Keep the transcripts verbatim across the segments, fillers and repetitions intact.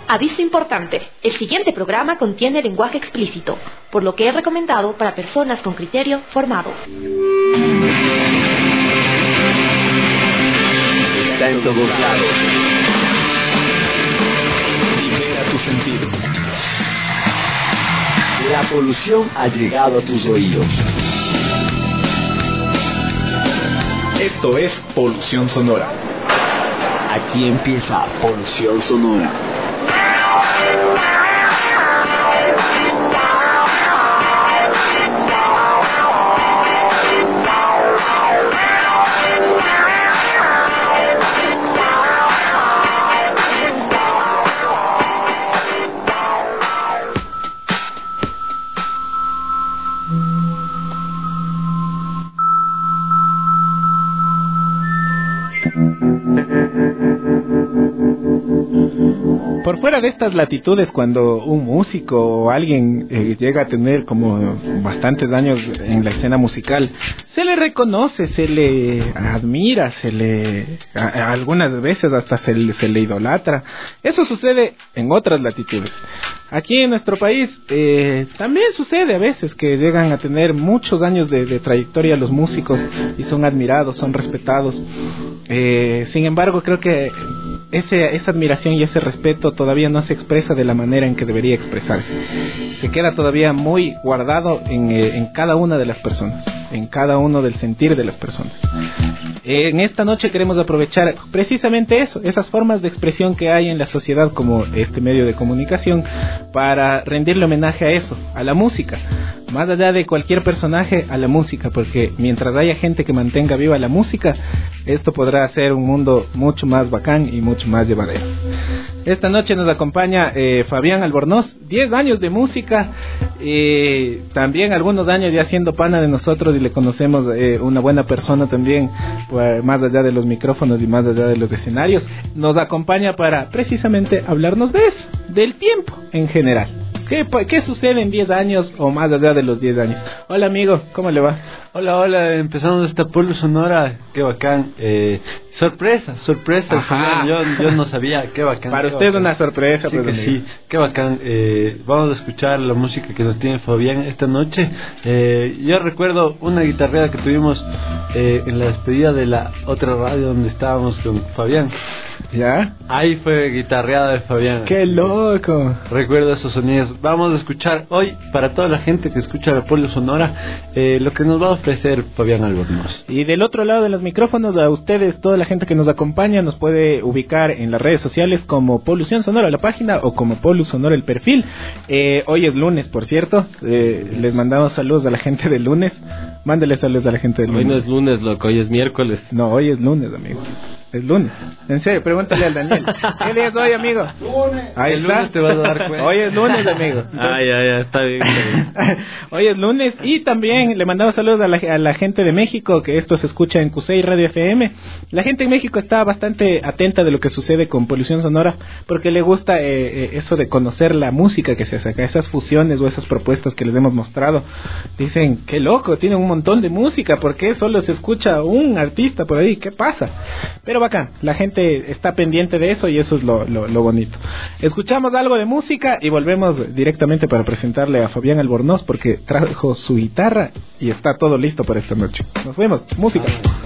Aviso importante, el siguiente programa contiene lenguaje explícito, por lo que es recomendado para personas con criterio formado. Está en todos lados. Libera tus sentidos. La polución ha llegado a tus oídos. Esto es Polución Sonora. Aquí empieza Polución Sonora. Por fuera de estas latitudes, cuando un músico o alguien eh, llega a tener como bastantes años en la escena musical, se le reconoce, se le admira, se le a, a algunas veces hasta se le, se le idolatra. Eso sucede en otras latitudes. Aquí en nuestro país eh, también sucede a veces que llegan a tener muchos años de, de trayectoria los músicos y son admirados, son respetados. Eh, sin embargo, creo que ese, esa admiración y ese respeto todavía no se expresa de la manera en que debería expresarse. Se queda todavía muy guardado en, eh, en cada una de las personas, en cada uno del sentir de las personas. Eh, en esta noche queremos aprovechar precisamente eso, esas formas de expresión que hay en la sociedad como este medio de comunicación, para rendirle homenaje a eso, a la música. Más allá de cualquier personaje, a la música, porque mientras haya gente que mantenga viva la música, esto podrá ser un mundo mucho más bacán y mucho más llevadero. Esta noche nos acompaña eh, Fabián Albornoz, diez años de música, eh, también algunos años ya siendo pana de nosotros y le conocemos, eh, una buena persona también, pues, más allá de los micrófonos y más allá de los escenarios. Nos acompaña para precisamente hablarnos de eso, del tiempo en general. ¿Qué, ¿Qué sucede en diez años o más allá de los diez años? Hola amigo, ¿cómo le va? Hola, hola, empezamos esta Polo Sonora, qué bacán. Eh, sorpresa, sorpresa, yo, yo no sabía, qué bacán. Para qué usted bacán. Una sorpresa. Sí, pues, que sí, qué bacán. Eh, vamos a escuchar la música que nos tiene Fabián esta noche. Eh, yo recuerdo una guitarreada que tuvimos eh, en la despedida de la otra radio donde estábamos con Fabián. ¿Ya? Ahí fue guitarreada de Fabián. ¡Qué loco! Recuerdo esos sonidos. Vamos a escuchar hoy, para toda la gente que escucha la Polo Sonora, eh, lo que nos va a ofrecer Fabián Albornoz. Y del otro lado de los micrófonos, a ustedes, toda la gente que nos acompaña, nos puede ubicar en las redes sociales como Polución Sonora la página o como Polu Sonora el perfil. Eh, hoy es lunes, por cierto. Eh, les mandamos saludos a la gente del lunes. Mándele saludos a la gente del lunes. Hoy no es lunes, loco, hoy es miércoles. No, hoy es lunes, amigo. Es lunes. En serio, pregúntale al Daniel. ¿Qué día es hoy, amigo? Lunes. Ahí el está. Lunes te vas a dar cuenta. Hoy es lunes, amigo. Ah, ya, ya, está bien. Está bien. Hoy es lunes y también le mandamos saludos a la, a la gente de México, que esto se escucha en Cusey Radio F M. La gente en México está bastante atenta de lo que sucede con Polución Sonora, porque le gusta eh, eh, eso de conocer la música que se hace acá, esas fusiones o esas propuestas que les hemos mostrado. Dicen, qué loco, tienen un montón de música, ¿por qué solo se escucha un artista por ahí? ¿Qué pasa? Pero bacán, la gente está pendiente de eso y eso es lo, lo, lo bonito. Escuchamos algo de música y volvemos directamente para presentarle a Fabián Albornoz, porque trajo su guitarra y está todo listo para esta noche. Nos vemos, música.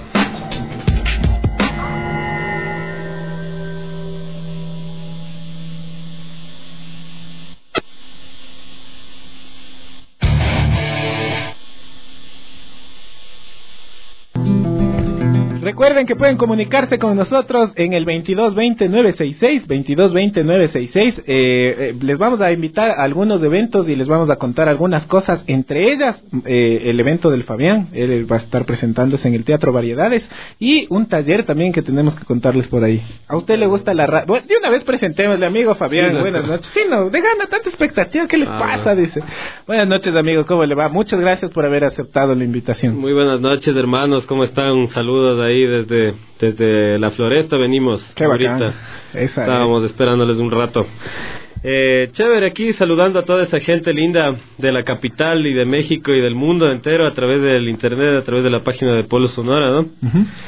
Recuerden que pueden comunicarse con nosotros en el veintidós veinte nueve sesenta y seis, veintidós veinte nueve sesenta y seis. Eh, eh, les vamos a invitar a algunos eventos y les vamos a contar algunas cosas, entre ellas eh, el evento del Fabián. Él va a estar presentándose en el Teatro Variedades y un taller también que tenemos que contarles por ahí. ¿A usted le gusta la radio? Bueno, de una vez presentémosle, amigo Fabián. Sí, buenas noches. Sí, no, de gana tanta expectativa, ¿qué le ah, pasa? Dice. Buenas noches, amigo, ¿cómo le va? Muchas gracias por haber aceptado la invitación. Muy buenas noches, hermanos, ¿cómo están? Un saludo de ahí desde, desde la Floresta venimos. Qué ahorita. Esa, Estábamos eh. esperándoles un rato. Eh, chévere, aquí saludando a toda esa gente linda de la capital y de México y del mundo entero a través del internet, a través de la página de Polo Sonora, ¿no? Uh-huh.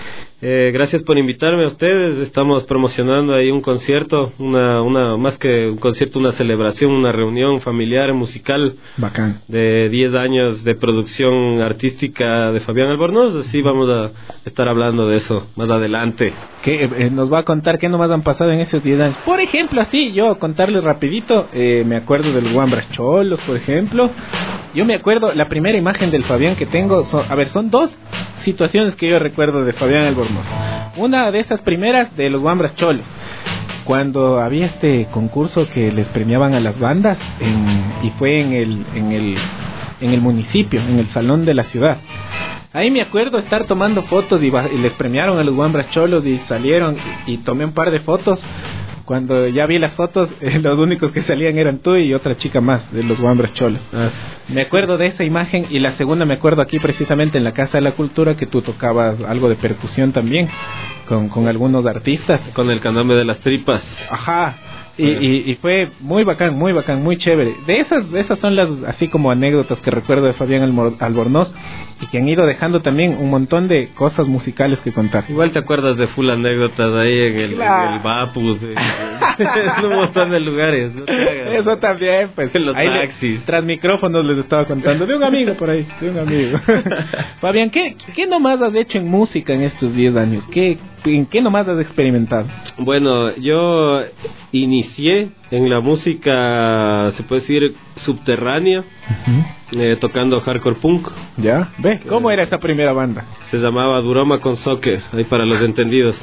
Eh, gracias por invitarme a ustedes. Estamos promocionando ahí un concierto, una, una más que un concierto, una celebración, una reunión familiar musical. Bacán. De diez años de producción artística de Fabián Albornoz. Así vamos a estar hablando de eso más adelante. Que eh, nos va a contar qué nomás han pasado en esos diez años. Por ejemplo, así yo contarles rapidito, eh, me acuerdo del Guambras Cholos, por ejemplo. Yo me acuerdo, la primera imagen del Fabián que tengo, son, a ver, son dos situaciones que yo recuerdo de Fabián Albornoz. Una de estas primeras de los Guambras Cholos, cuando había este concurso que les premiaban a las bandas en, y fue en el, en el en el municipio, en el salón de la ciudad. Ahí me acuerdo estar tomando fotos y, y les premiaron a los Guambras Cholos y salieron y, y tomé un par de fotos. Cuando ya vi las fotos, eh, los únicos que salían eran tú y otra chica más de los Guambras Cholos. Ah, me acuerdo de esa imagen. Y la segunda me acuerdo aquí precisamente en la Casa de la Cultura, que tú tocabas algo de percusión también con, con algunos artistas. Con el candombe de las tripas. Ajá. Sí. Y, y, y fue muy bacán, muy bacán, muy chévere. De esas, esas son las así como anécdotas que recuerdo de Fabián Albornoz y que han ido dejando también un montón de cosas musicales que contar. Igual te acuerdas de full anécdotas ahí en el, claro. en el Vapus, en, en un montón de lugares. ¿No? Eso también, pues. En los ahí taxis. Le, tras micrófonos les estaba contando de un amigo por ahí, de un amigo. Fabián, ¿qué, ¿qué nomás has hecho en música en estos diez años? ¿Qué, ¿En qué nomás has experimentado? Bueno, yo inicié en la música, se puede decir, subterránea, uh-huh. eh, tocando hardcore punk. ¿Ya? ¿Ve? ¿Cómo era esa primera banda? Se llamaba Duroma con Soccer, ahí para los entendidos.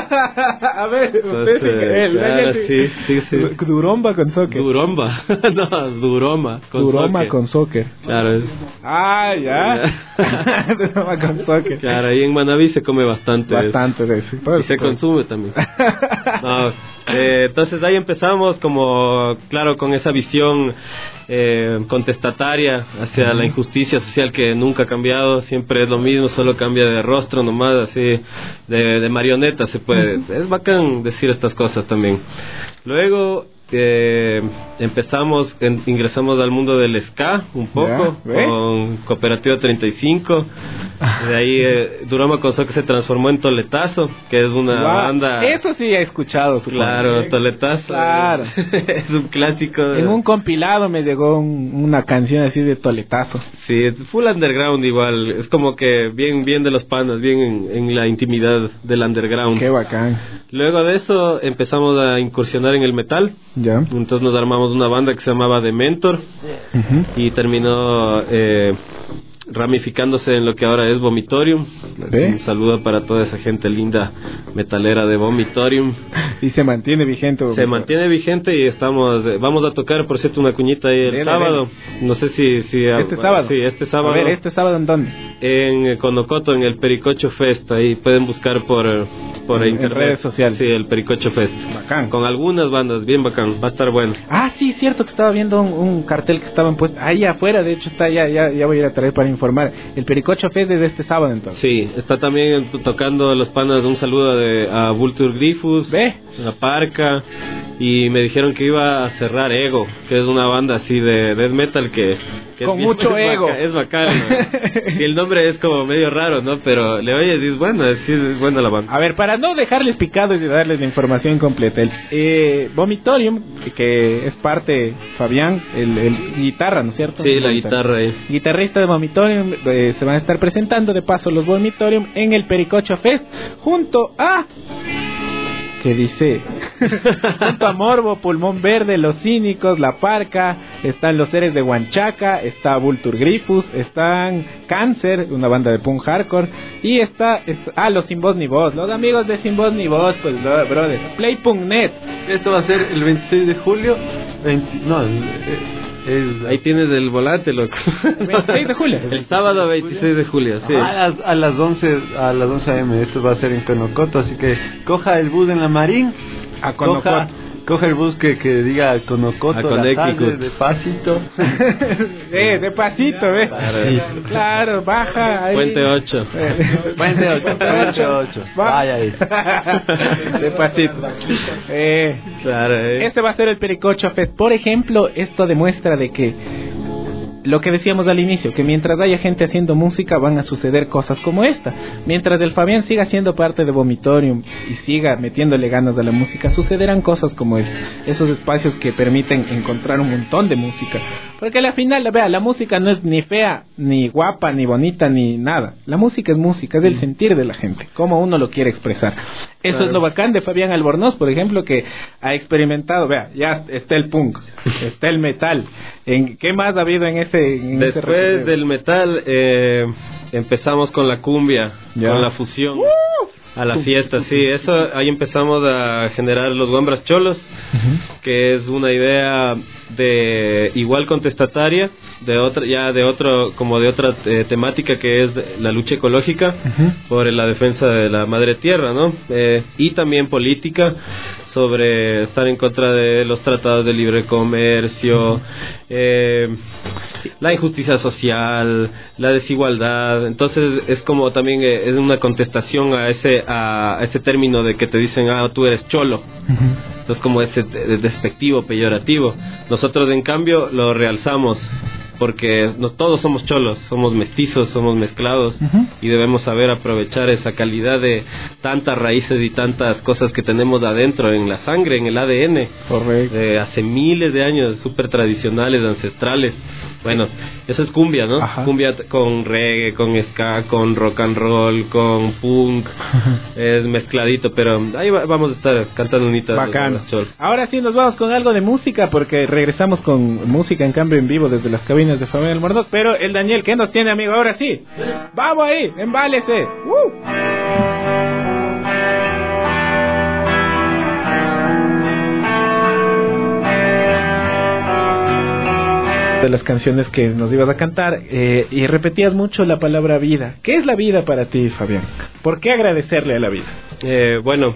A ver, Entonces, usted eh, él, claro, él, sí, sí, sí. Duromba con Soccer. Duromba, no, Duroma con Duroma Soccer. con Soccer. Claro. Ah, ya. Duroma con Soccer. Claro, ahí en Manaví se come bastante. Bastante de eso. Y se consume también. No, eh, entonces ahí empezamos como, claro, con esa visión eh, contestataria hacia uh-huh. la injusticia social que nunca ha cambiado, siempre es lo mismo, solo cambia de rostro nomás, así, de, de marioneta se puede. Uh-huh. Es bacán decir estas cosas también. Luego eh, empezamos, en, ingresamos al mundo del ska un poco, yeah, con Cooperativa treinta y cinco. De ahí eh, Duroma con Soccer se transformó en Toletazo, que es una wow. banda. Eso sí he escuchado, supongo. Claro, Toletazo. Claro. Es un clásico. En un compilado me llegó un, una canción así de Toletazo. Sí, es full underground igual. Es como que bien, bien de los panas, bien en, en la intimidad del underground. Qué bacán. Luego de eso empezamos a incursionar en el metal. Ya. Entonces nos armamos una banda que se llamaba The Mentor. Uh-huh. Y terminó eh, ramificándose en lo que ahora es Vomitorium. ¿Eh? Un saludo para toda esa gente linda metalera de Vomitorium. Y se mantiene vigente. Se mantiene vigente y estamos eh, vamos a tocar, por cierto, una cuñita ahí el dele, sábado. Dele. No sé si si este a, sábado. Sí, este sábado. A ver, este sábado ¿en dónde? En Conocoto, en el Pericocho Fest. Ahí pueden buscar por por en, internet. En redes sociales. Sí, el Pericocho Fest. Bacán. Con algunas bandas, bien bacán. Va a estar bueno. Ah, sí, cierto que estaba viendo un, un cartel que estaban puestos ahí afuera. De hecho está ya ya ya voy a ir a traer para informar. El Pericocho Fest es de este sábado entonces. Sí, está también tocando los panas. Un saludo de, a Vulture Grifus, ¿ve? A Parca, y me dijeron que iba a cerrar Ego, que es una banda así de death metal que, que con es mucho bien, ego. Es bacán, ¿no? Y el nombre es como medio raro, ¿no? Pero le oyes y es bueno, es, es buena la banda. A ver, para no dejarles picados y darles la información completa, el eh, Vomitorium, que es parte Fabián, el, el guitarra, ¿no es cierto? Sí, la guitarra ahí. Guitarrista de Vomitorium, eh, se van a estar presentando de paso los Vomitorium en el Pericocho Fest junto a... ¿Qué dice? Junto a Morbo, Pulmón Verde, Los Cínicos, La Parca, están los Seres de Huanchaca, está Vulture Grifus, están Cáncer, una banda de punk hardcore, y está, está ah, los Sin Voz Ni Voz, los amigos de Sin Voz Ni Voz, pues brother, Play punto net. Esto va a ser el veintiséis de julio, veinte, no, el, el, ahí tienes el volante, loco. veintiséis de julio. El sábado veintiséis de julio, sí. A las, a las once, a las once a eme, esto va a ser en Conocoto, así que coja el bus en la Marín, a Conocoto. Coja, coja el bus que, que diga Conocoto, a la tarde, despacito. eh, despacito, eh. Claro, claro, baja ahí. Puente ocho. Puente ocho, Puente ocho. Vaya ahí. Despacito. Eh, claro, eh. Ese va a ser el Pericocho Fest. Por ejemplo, esto demuestra de que lo que decíamos al inicio, que mientras haya gente haciendo música van a suceder cosas como esta. Mientras el Fabián siga siendo parte de Vomitorium y siga metiéndole ganas a la música, sucederán cosas como es, esos espacios que permiten encontrar un montón de música. Porque al final, vea, la música no es ni fea, ni guapa, ni bonita, ni nada. La música es música, es el sentir de la gente, cómo uno lo quiere expresar. Eso claro. Es lo bacán de Fabián Albornoz, por ejemplo, que ha experimentado, vea, ya está el punk, está el metal. ¿En qué más ha habido en ese en Después ese del metal eh, empezamos con la cumbia, ya. Con la fusión. ¡Uh! A la fiesta, sí, eso, ahí empezamos a generar los Guambras Cholos, uh-huh. Que es una idea de igual contestataria, de otra, ya de otro, como de otra eh, temática que es la lucha ecológica, uh-huh. Por la defensa de la madre tierra, ¿no? Eh, y también política, sobre estar en contra de los tratados de libre comercio, uh-huh. eh, la injusticia social, la desigualdad. Entonces es como también eh, es una contestación a ese a ese término de que te dicen, ah, tú eres cholo. Uh-huh. Entonces como ese despectivo, peyorativo. Nosotros en cambio lo realzamos, porque no, todos somos cholos, somos mestizos, somos mezclados, uh-huh. Y debemos saber aprovechar esa calidad de tantas raíces y tantas cosas que tenemos adentro, en la sangre, en el A D N. Correcto. De hace miles de años, súper tradicionales, ancestrales. Bueno, eso es cumbia, ¿no? Ajá. Cumbia con reggae, con ska, con rock and roll, con punk. Uh-huh. Es mezcladito, pero ahí va, vamos a estar cantando unita. Bacán. Ahora sí nos vamos con algo de música, porque regresamos con música en cambio en vivo desde las cabinas de Fabián Albornoz. Pero el Daniel, ¿qué nos tiene, amigo? Ahora sí. Vamos ahí, embálese. ¡Uh! De las canciones que nos ibas a cantar, eh, y repetías mucho la palabra vida. ¿Qué es la vida para ti, Fabián? ¿Por qué agradecerle a la vida? Eh, bueno,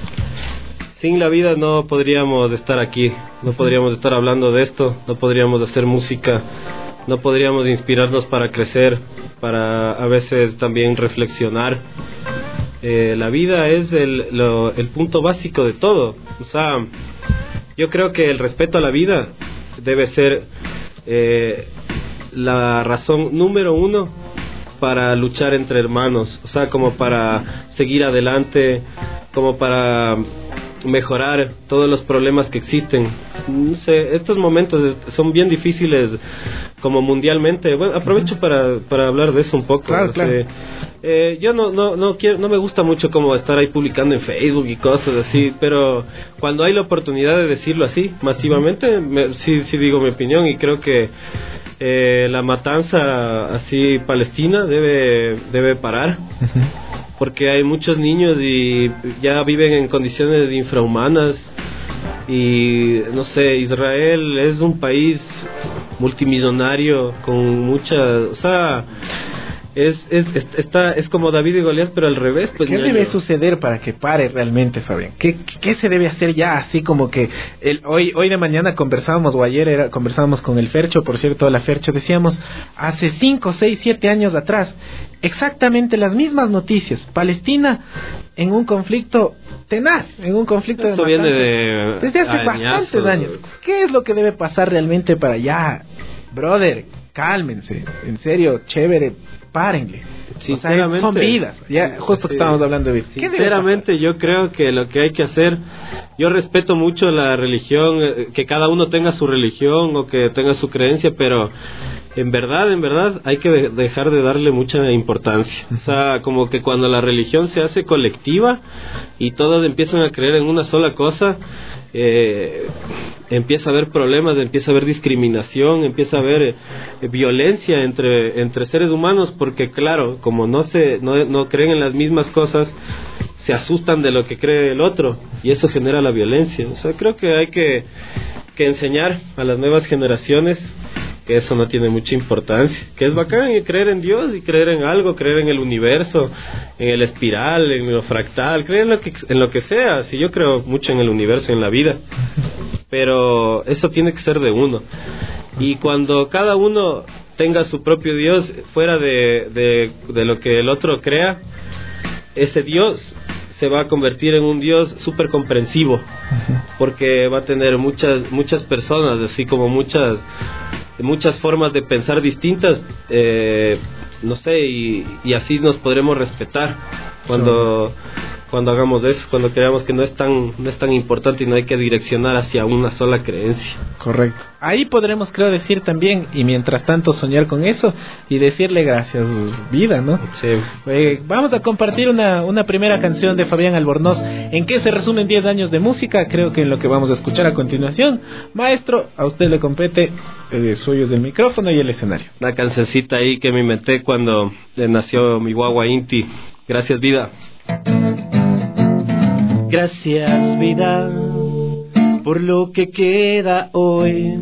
sin la vida no podríamos estar aquí, no podríamos estar hablando de esto, no podríamos hacer música, no podríamos inspirarnos para crecer, para a veces también reflexionar. Eh, la vida es el, lo, el punto básico de todo. O sea, yo creo que el respeto a la vida debe ser Eh, la razón número uno para luchar entre hermanos, o sea, como para seguir adelante, como para mejorar todos los problemas que existen. No sé, estos momentos son bien difíciles como mundialmente. Bueno, aprovecho uh-huh. para, para hablar de eso un poco. Claro, claro. Eh, eh, yo no no no quiero, no me gusta mucho como estar ahí publicando en Facebook y cosas así, pero cuando hay la oportunidad de decirlo así masivamente, me, sí sí digo mi opinión, y creo que eh, la matanza así palestina debe debe parar. Uh-huh. Porque hay muchos niños y ya viven en condiciones infrahumanas. Y no sé, Israel es un país multimillonario con mucha, o sea, es es, es está es como David y Goliat, pero al revés. Pues, ¿qué debe suceder para que pare realmente, Fabián? ¿Qué, qué se debe hacer ya? Así como que el, hoy hoy de mañana conversábamos, o ayer era, conversábamos con el Fercho, por cierto, la Fercho, decíamos, hace cinco, seis, siete años atrás, exactamente las mismas noticias. Palestina en un conflicto tenaz, en un conflicto Eso de viene de desde hace añazos. bastantes años. ¿Qué es lo que debe pasar realmente para allá? Brother, cálmense, en serio, chévere, párenle. Sinceramente, o sea, son vidas, ya justo que sí, estábamos hablando de vidas. Sinceramente yo creo que lo que hay que hacer, yo respeto mucho la religión, que cada uno tenga su religión o que tenga su creencia, pero en verdad, en verdad hay que de- dejar de darle mucha importancia. O sea, como que cuando la religión se hace colectiva y todos empiezan a creer en una sola cosa, eh, empieza a haber problemas, empieza a haber discriminación, empieza a haber eh, violencia entre entre seres humanos, porque claro, como no se no, no creen en las mismas cosas, se asustan de lo que cree el otro y eso genera la violencia. O sea, creo que hay que que enseñar a las nuevas generaciones que eso no tiene mucha importancia, que es bacán creer en Dios y creer en algo, creer en el universo, en el espiral, en lo fractal, creer en lo que, en lo que sea. Si yo creo mucho en el universo, en la vida, pero eso tiene que ser de uno, y cuando cada uno tenga su propio Dios fuera de, de, de lo que el otro crea, ese Dios se va a convertir en un Dios súper comprensivo, porque va a tener muchas muchas personas, así como muchas muchas formas de pensar distintas, eh, no sé, y, y así nos podremos respetar cuando... cuando hagamos eso, cuando creamos que no es tan no es tan importante y no hay que direccionar hacia una sola creencia. Correcto. Ahí podremos, creo, decir también, y mientras tanto soñar con eso y decirle gracias, vida, ¿no? Sí. Eh, vamos a compartir una, una primera canción de Fabián Albornoz. ¿En qué se resumen diez años de música? Creo que en lo que vamos a escuchar a continuación. Maestro, a usted le compete eh, suyos del micrófono y el escenario. Una cancioncita ahí que me inventé cuando eh, nació mi guagua Inti. Gracias, vida. Gracias, vida, por lo que queda hoy.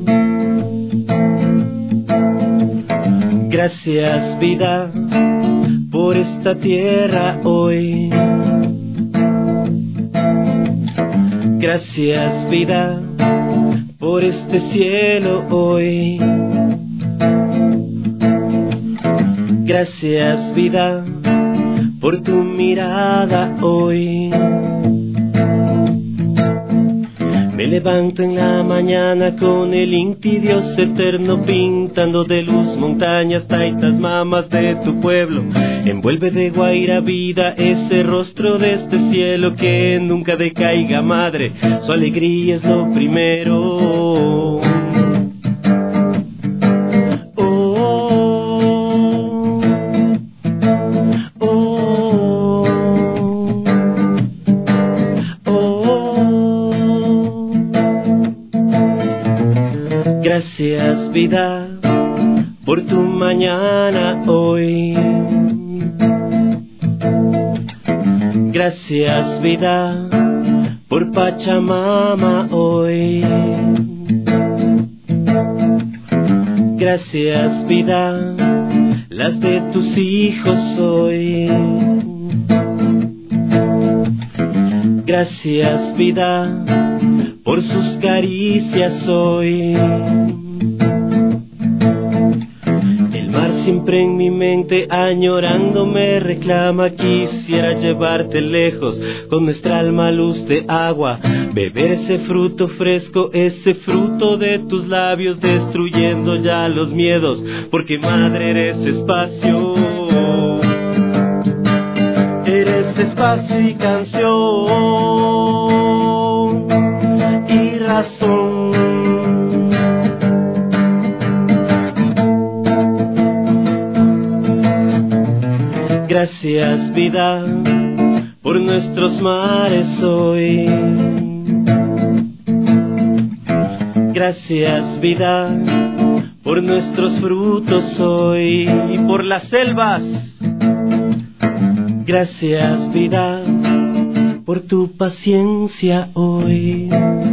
Gracias, vida, por esta tierra hoy. Gracias, vida, por este cielo hoy. Gracias, vida, por tu mirada hoy. Me levanto en la mañana con el Inti Dios eterno, pintando de luz montañas, taitas, mamas de tu pueblo. Envuelve de guaira vida ese rostro de este cielo, que nunca decaiga, madre, su alegría es lo primero. Gracias, vida, por tu mañana hoy. Gracias, vida, por Pachamama hoy. Gracias, vida, las de tus hijos hoy. Gracias, vida, por sus caricias hoy. El mar siempre en mi mente añorando me reclama. Quisiera llevarte lejos con nuestra alma luz de agua, beber ese fruto fresco, ese fruto de tus labios, destruyendo ya los miedos, porque madre eres espacio. Eres espacio y canción y razón. Gracias, vida, por nuestros mares hoy. Gracias, vida, por nuestros frutos hoy y por las selvas. Gracias, vida, por tu paciencia hoy.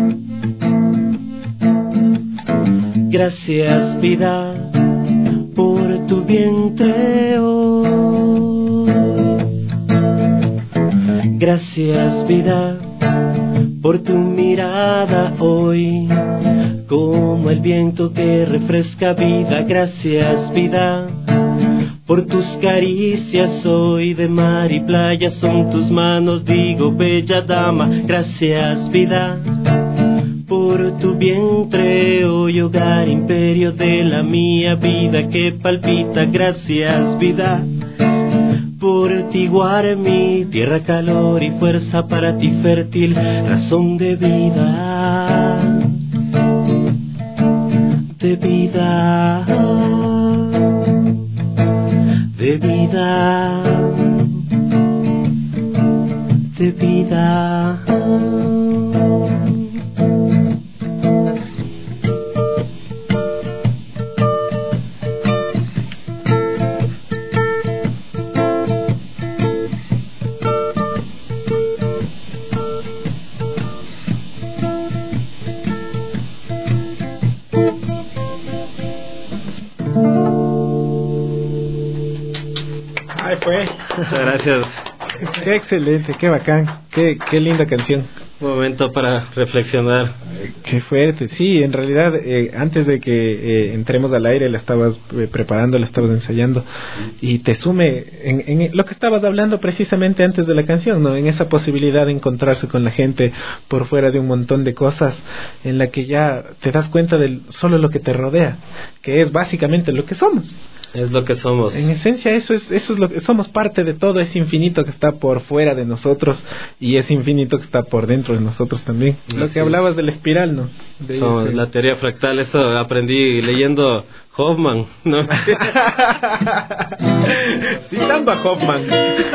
Gracias, vida, por tu vientre hoy. Gracias, vida, por tu mirada hoy, como el viento que refresca vida. Gracias, vida, por tus caricias hoy, de mar y playa son tus manos, digo bella dama. Gracias, vida, por tu vientre hoy, hogar, imperio de la mía vida que palpita. Gracias, vida, por ti Guarmi, tierra, calor y fuerza para ti fértil, razón de vida, de vida, de vida, de vida. Fue. Muchas gracias. Qué excelente, qué bacán, qué, qué linda canción. Un momento para reflexionar. Qué fuerte, sí, en realidad eh, antes de que eh, entremos al aire la estabas eh, preparando, la estabas ensayando y te sume en, en lo que estabas hablando precisamente antes de la canción, ¿no? En esa posibilidad de encontrarse con la gente por fuera de un montón de cosas en la que ya te das cuenta de solo lo que te rodea, que es básicamente lo que somos. Es lo que somos. En esencia eso es eso es lo que somos, parte de todo ese infinito que está por fuera de nosotros y ese infinito que está por dentro de nosotros también. Así lo que hablabas de la espiral, ¿no? De somos, ese... La teoría fractal, eso aprendí leyendo Hoffman, ¿no? Citando a Hoffman.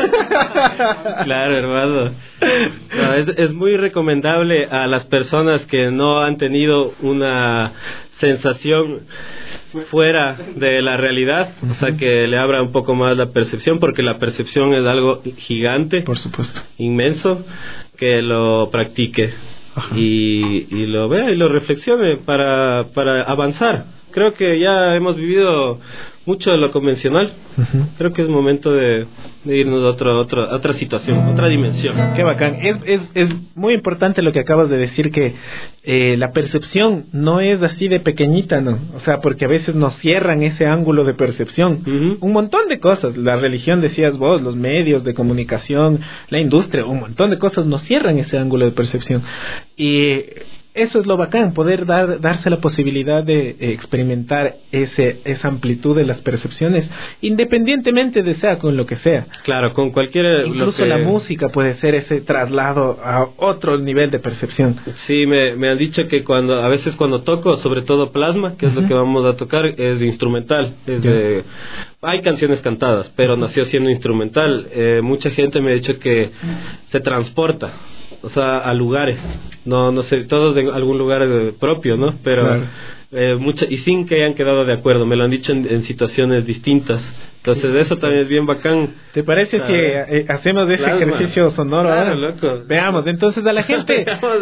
Claro, hermano. No, es, es muy recomendable a las personas que no han tenido una sensación fuera de la realidad, uh-huh. O sea, que le abra un poco más la percepción, porque la percepción es algo gigante, por supuesto, inmenso, que lo practique y, y lo vea y lo reflexione para, para avanzar. Creo que ya hemos vivido mucho de lo convencional. Uh-huh. Creo que es momento de, de irnos a otra, otra, otra situación, otra dimensión. Qué bacán. Es, es, es muy importante lo que acabas de decir, que eh, la percepción no es así de pequeñita, ¿no? O sea, porque a veces nos cierran ese ángulo de percepción. Uh-huh. Un montón de cosas. La religión, decías vos, los medios de comunicación, la industria, un montón de cosas nos cierran ese ángulo de percepción. Y eso es lo bacán, poder dar, darse la posibilidad de eh, experimentar ese, esa amplitud de las percepciones, independientemente de sea con lo que sea. Claro, con cualquier... Incluso que... la música puede ser ese traslado a otro nivel de percepción. Sí, me, me han dicho que cuando a veces cuando toco, sobre todo plasma, que es uh-huh. lo que vamos a tocar, es instrumental. Es yeah. de, hay canciones cantadas, pero nació siendo instrumental. Eh, mucha gente me ha dicho que se transporta, o sea, a lugares, no no sé, todos en algún lugar eh, propio, ¿no? Pero claro. eh, mucha, y sin que hayan quedado de acuerdo, me lo han dicho en, en situaciones distintas. Entonces eso también es bien bacán. ¿Te parece si eh, hacemos ese plasma. Ejercicio sonoro? Claro, ahora? Loco. Veamos, entonces a la gente...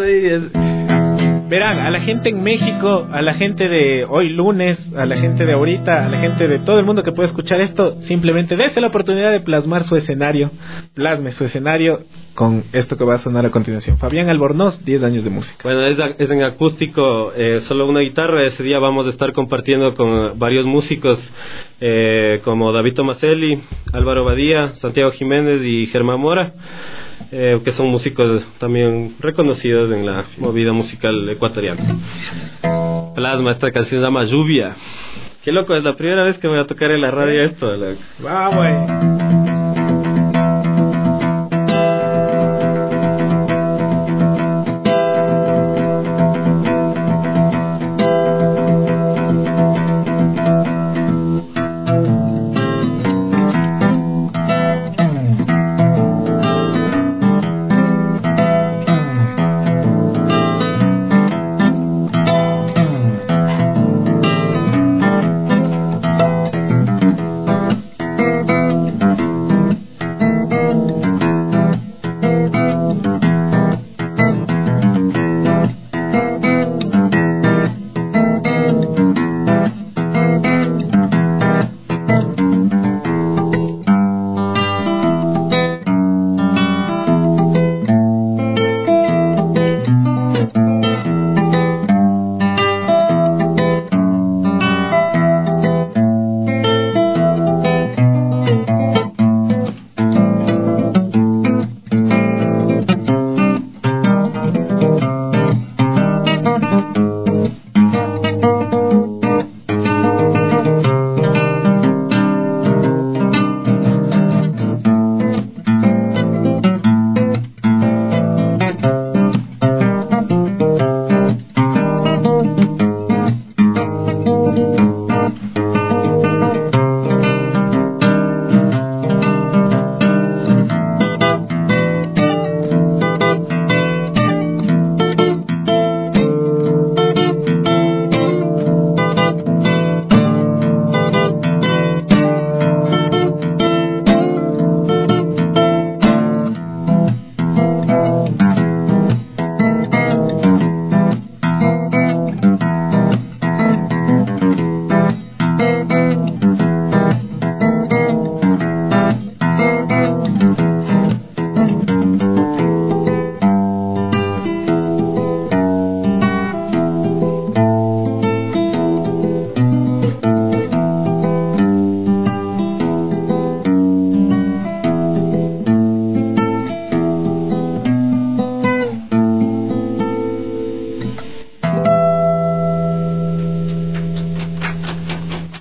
Verán, a la gente en México, a la gente de hoy lunes, a la gente de ahorita, a la gente de todo el mundo que puede escuchar esto, simplemente dése la oportunidad de plasmar su escenario, plasme su escenario con esto que va a sonar a continuación. Fabián Albornoz, diez años de música. Bueno, es, es en acústico, eh, solo una guitarra. Ese día vamos a estar compartiendo con varios músicos eh, como David Tomaselli, Álvaro Badía, Santiago Jiménez y Germán Mora. Eh, que son músicos también reconocidos en la movida musical ecuatoriana. Plasma, esta canción se llama Lluvia. Qué loco, es la primera vez que voy a tocar en la radio esto. ¡Ah, güey!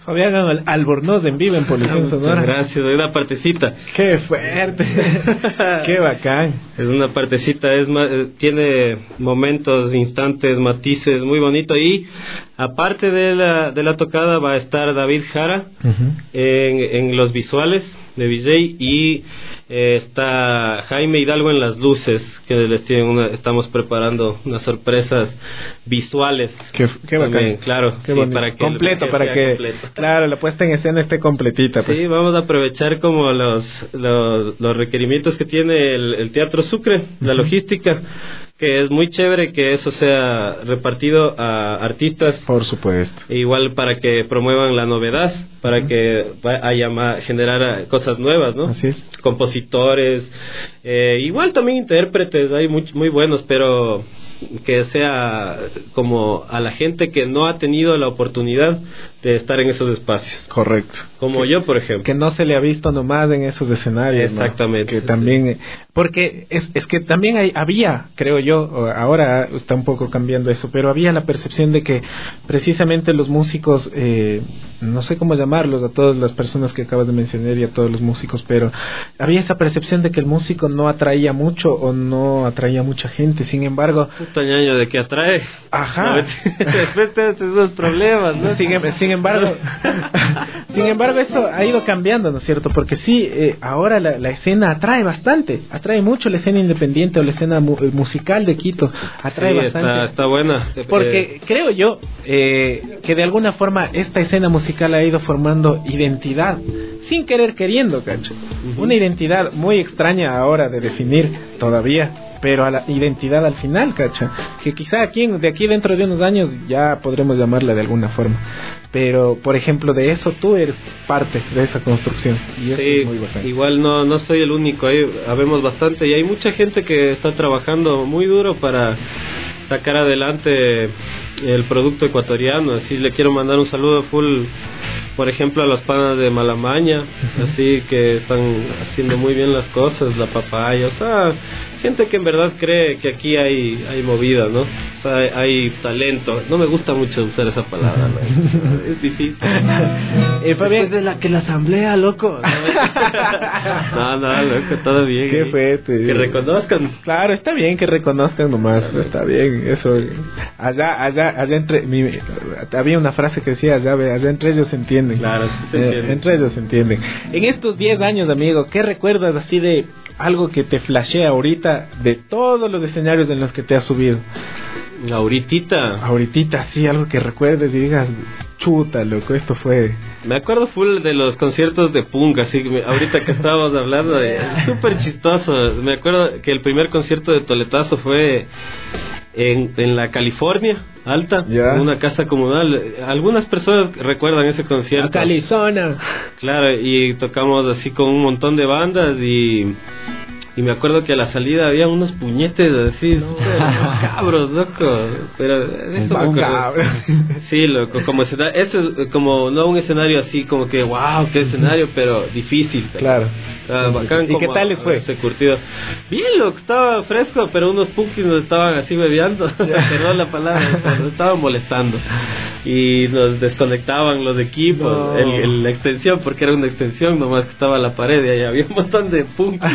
Fabián Al- Albornoz en vivo en Polución Muchas Sonora. gracias, doy una partecita. ¡Qué fuerte! ¡Qué bacán! Es una partecita, es ma- eh, tiene momentos, instantes, matices, muy bonito. Y aparte de la, de la tocada va a estar David Jara Uh-huh. en, en los visuales de D J y eh, está Jaime Hidalgo en las luces, que les tienen una, estamos preparando unas sorpresas visuales. Qué, qué bacán. También, claro, Qué sí, bonito. para que completo, para sea que, completo. claro, la puesta en escena esté completita. Pues. Sí, vamos a aprovechar como los, los, los requerimientos que tiene el, el Teatro Sucre, la logística, que es muy chévere que eso sea repartido a artistas. Por supuesto. Igual para que promuevan la novedad, para uh-huh. que haya más, generar cosas nuevas, ¿no? Así es. Compositores, eh, igual también intérpretes, hay muy, muy buenos, pero que sea como a la gente que no ha tenido la oportunidad de estar en esos espacios. Correcto. Como que, yo, por ejemplo. Que no se le ha visto nomás en esos escenarios. Exactamente. ¿no? Que también, porque es, es que también hay, había, creo yo, ahora está un poco cambiando eso, pero había la percepción de que precisamente los músicos, eh, no sé cómo llamarlos a todas las personas que acabas de mencionar y a todos los músicos, pero había esa percepción de que el músico no atraía mucho o no atraía mucha gente. Sin embargo, tañaño de que atrae. Ajá. Después te haces esos problemas, ¿no? Sin, sin embargo, sin embargo eso ha ido cambiando, ¿no es cierto? Porque sí, eh, ahora la, la escena atrae bastante, atrae mucho la escena independiente o la escena mu musical de Quito, atrae sí, bastante. Está, está buena. Porque eh, creo yo eh, que de alguna forma esta escena musical ha ido formando identidad, sin querer queriendo, cacho. Uh-huh. Una identidad muy extraña ahora de definir todavía, pero a la identidad al final, cacha, que quizá aquí, de aquí dentro de unos años ya podremos llamarla de alguna forma, pero por ejemplo de eso tú eres parte de esa construcción y eso sí, es muy bacán. Igual no, no soy el único, hay, habemos bastante y hay mucha gente que está trabajando muy duro para sacar adelante el producto ecuatoriano, así le quiero mandar un saludo full, por ejemplo a los panas de Malamaña, uh-huh. así que están haciendo muy bien las cosas, la papaya, o sea, gente que en verdad cree que aquí hay hay movida, ¿no? O sea, hay, hay talento. No me gusta mucho usar esa palabra, ¿no? Es difícil. Eh, Fabián, de la que la asamblea, loco. No, no, loco, todo bien. Qué fuerte. Que reconozcan. Claro, está bien que reconozcan nomás, está bien, eso. Allá, allá, allá entre, mi, había una frase que decía, allá, allá entre ellos se entienden. Claro, sí se eh, entiende. Entre ellos se entienden. En estos diez años, amigo, ¿qué recuerdas así de algo que te flashea ahorita de todos los escenarios en los que te has subido? Ahorita. Ahorita, sí, algo que recuerdes y digas, chuta, loco, esto fue... Me acuerdo full de los conciertos de punk, así que me, ahorita que estábamos hablando, de súper chistoso. Me acuerdo que el primer concierto de Toletazo fue en, en la California Alta, yeah. en una casa comunal. Algunas personas recuerdan ese concierto. La Calizona. Claro, y tocamos así con un montón de bandas y... Y me acuerdo que a la salida había unos puñetes así, no. super cabros, loco. Pero eso me acuerdo. Sí, loco, como escenario, eso es como no un escenario así como que wow, qué escenario, pero difícil. Claro. Ah, bacán. ¿Y qué tal les fue? Se curtido. Bien, loco, estaba fresco, pero unos punkis nos estaban así bebeando. Perdón la palabra, nos estaban molestando. Y nos desconectaban los equipos, no. el, el, la extensión, porque era una extensión nomás que estaba a la pared y ahí había un montón de punkis.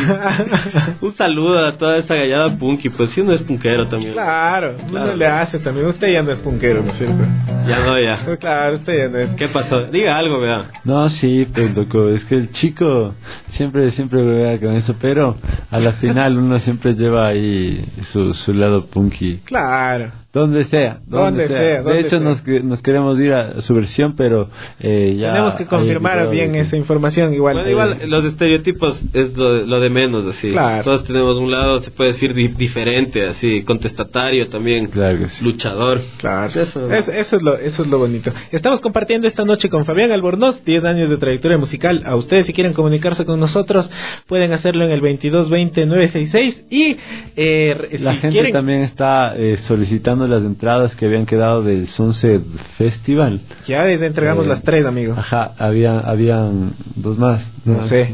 Un saludo a toda esa gallada punky, pues si uno es punkero también. Claro, claro, uno le hace también. Usted ya no es punkero, ¿no es cierto? Ya no, ya. Claro, usted ya no es. ¿Qué pasó? Diga algo, ¿verdad? No, sí, pues loco, es que el chico siempre, siempre juega con eso, pero a la final uno siempre lleva ahí su, su lado punky. Claro. Donde sea, donde, donde sea. sea. Donde de hecho, sea. Nos, nos queremos ir a su versión, pero eh, ya... Tenemos que confirmar bien esa información. Igual bueno, igual eh, los estereotipos es lo, lo de menos, así. Claro. Todos tenemos un lado, se puede decir, di diferente, así, contestatario también, claro sí. luchador. Claro, eso, eso, eso, es lo, eso es lo bonito. Estamos compartiendo esta noche con Fabián Albornoz, diez años de trayectoria musical. A ustedes, si quieren comunicarse con nosotros, pueden hacerlo en el veintidós veinte nueve sesenta y seis. Y eh, la si gente quieren... también está eh, solicitando las entradas que habían quedado del Sunset Festival. Ya les entregamos eh, las tres, amigo. Ajá, había, habían dos más. No, no sé.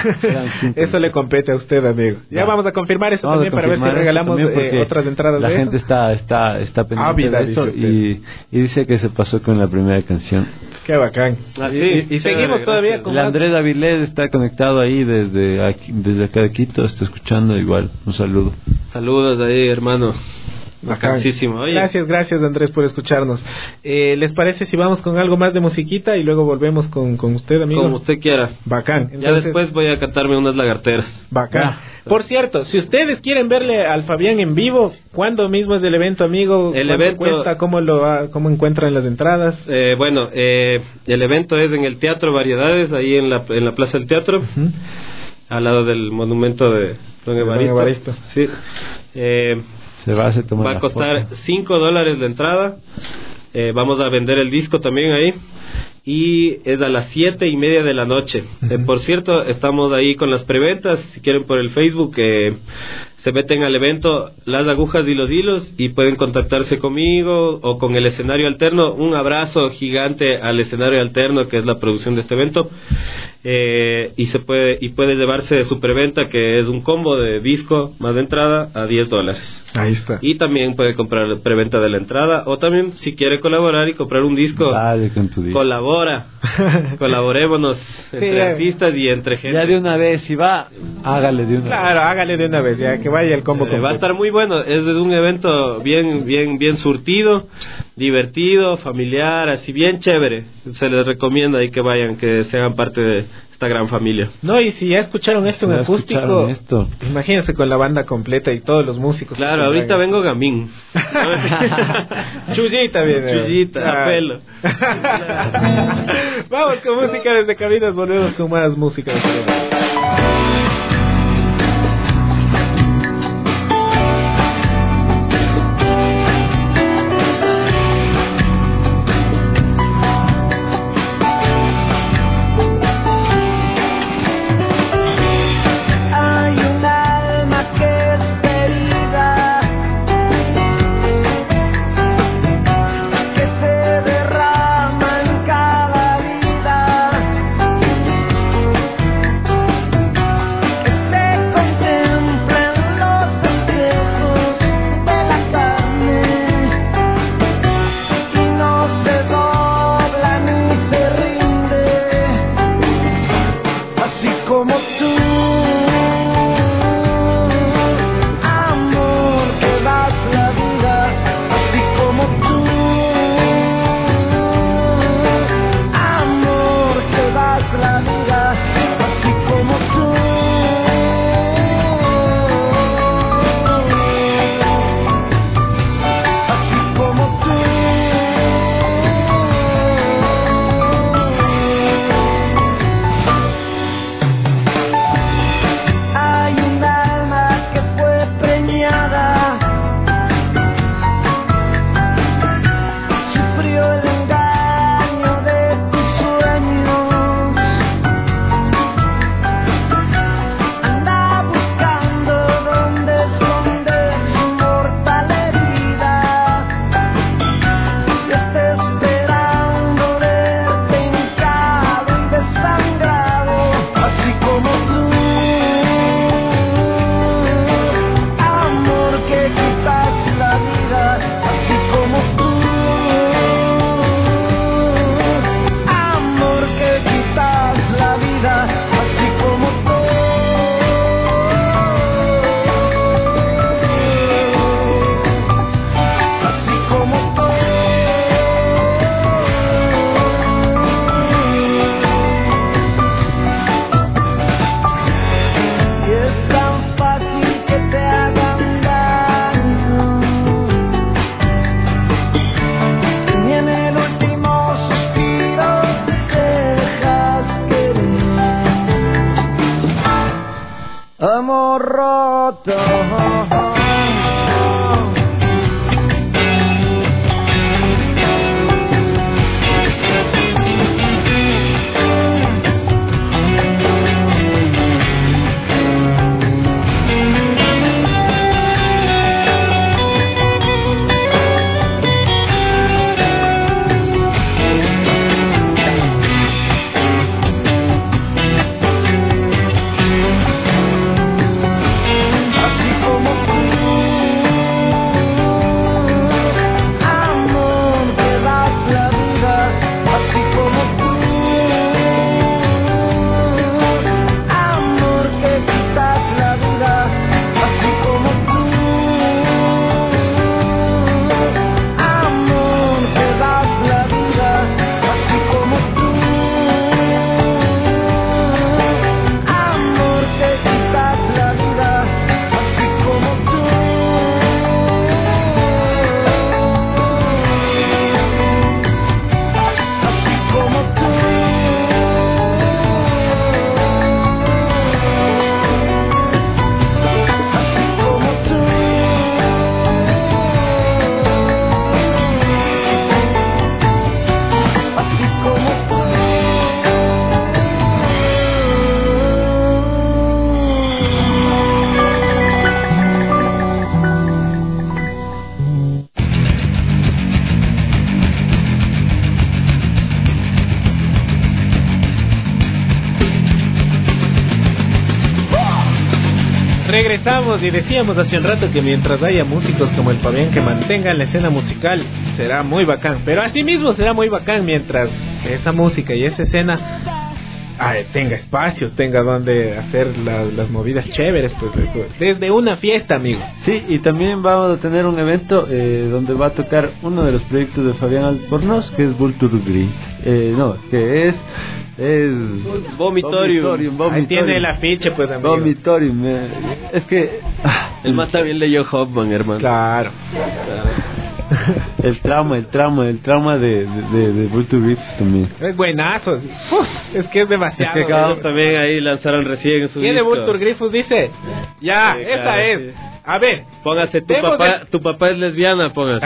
Eso le compete a usted, amigo. Ya no. vamos a confirmar eso vamos también para ver si regalamos eh, otras entradas. La de gente eso. está está está pendiente Ávida, de eso y, y dice que se pasó con la primera canción Qué bacán. Así, y, y, y seguimos chévere, todavía gracias. con El más. Andrés Avilés está conectado ahí desde aquí, desde acá de Quito, está escuchando igual. Un saludo. Saludos ahí, hermano. Bacán. Bacanísimo. Oye, Gracias, gracias Andrés por escucharnos. Eh, ¿Les parece si vamos con algo más de musiquita y luego volvemos con, con usted, amigo? como usted quiera. Bacán. Ya Entonces, después voy a cantarme unas lagarteras. Bacán. Ah. Por cierto, si ustedes quieren verle al Fabián en vivo, ¿cuándo mismo es el evento, amigo? El ¿Cuánto evento- cuesta? ¿Cómo lo ha- cómo encuentran las entradas? Eh, bueno, eh, el evento es en el Teatro Variedades, ahí en la, en la Plaza del Teatro, Ujú. al lado del monumento de Don Don Evaristo. Evaristo. Sí. Eh, Se va a hacer tomar va a la costar foto. cinco dólares la entrada. Eh, vamos a vender el disco también ahí. Y es a las siete y media de la noche. Eh, por cierto, estamos ahí con las preventas. Si quieren por el Facebook, eh, se meten al evento Las Agujas y los Hilos y pueden contactarse conmigo o con el escenario alterno. Un abrazo gigante al escenario alterno, que es la producción de este evento. Eh, y se puede y puede llevarse su preventa, que es un combo de disco más de entrada, a diez dólares. Ahí está. Y también puede comprar la preventa de la entrada, o también si quiere colaborar y comprar un disco, Dale con tu disco. colabora, colaborémonos Sí, entre ya. artistas y entre gente. Ya de una vez, si va, hágale de una Claro, hágale de una vez, ya que vaya el combo Eh, va a completo. estar muy bueno. Es un evento bien, bien, bien surtido, divertido, familiar, así bien chévere. Se les recomienda ahí que vayan, que sean parte de esta gran familia. No, y si ya escucharon esto Si en ya acústico, escucharon esto. imagínense con la banda completa y todos los músicos. que Claro, tendrán ahorita eso. vengo gamín. Chullita viene. Chullita, a Ah. pelo. Vamos con música desde Cabinas, volvemos con más música desde Cabinas. Hay un alma que es herida, que se derrama en cada vida. regresamos y decíamos hace un rato que mientras haya músicos como el Fabián que mantengan la escena musical, será muy bacán. Pero asimismo será muy bacán mientras esa música y esa escena ah, tenga espacios, tenga donde hacer la, las movidas chéveres, pues desde una fiesta, amigo. Sí, y también vamos a tener un evento eh, donde va a tocar uno de los proyectos de Fabián Albornoz, que es Vulture Gris. Eh, no, que es... es Vomitorium. Vomitorium, Vomitorium. Ahí tiene el afiche, pues, amigo. Vomitorium. eh, es que... ah, El más también leyó Hoffman, hermano. Claro. el trauma, el trauma, el trauma de, de, de, de Vulture Gris también. Es buenazo. Uf, es que es demasiado. Es que acabamos también ahí lanzaron recién su ¿Quién de disco. Vulture Griffiths dice? Ya, Sí, esa claro, es. sí. A ver. Póngase, tu Demos papá, de- tu papá es lesbiana, póngase.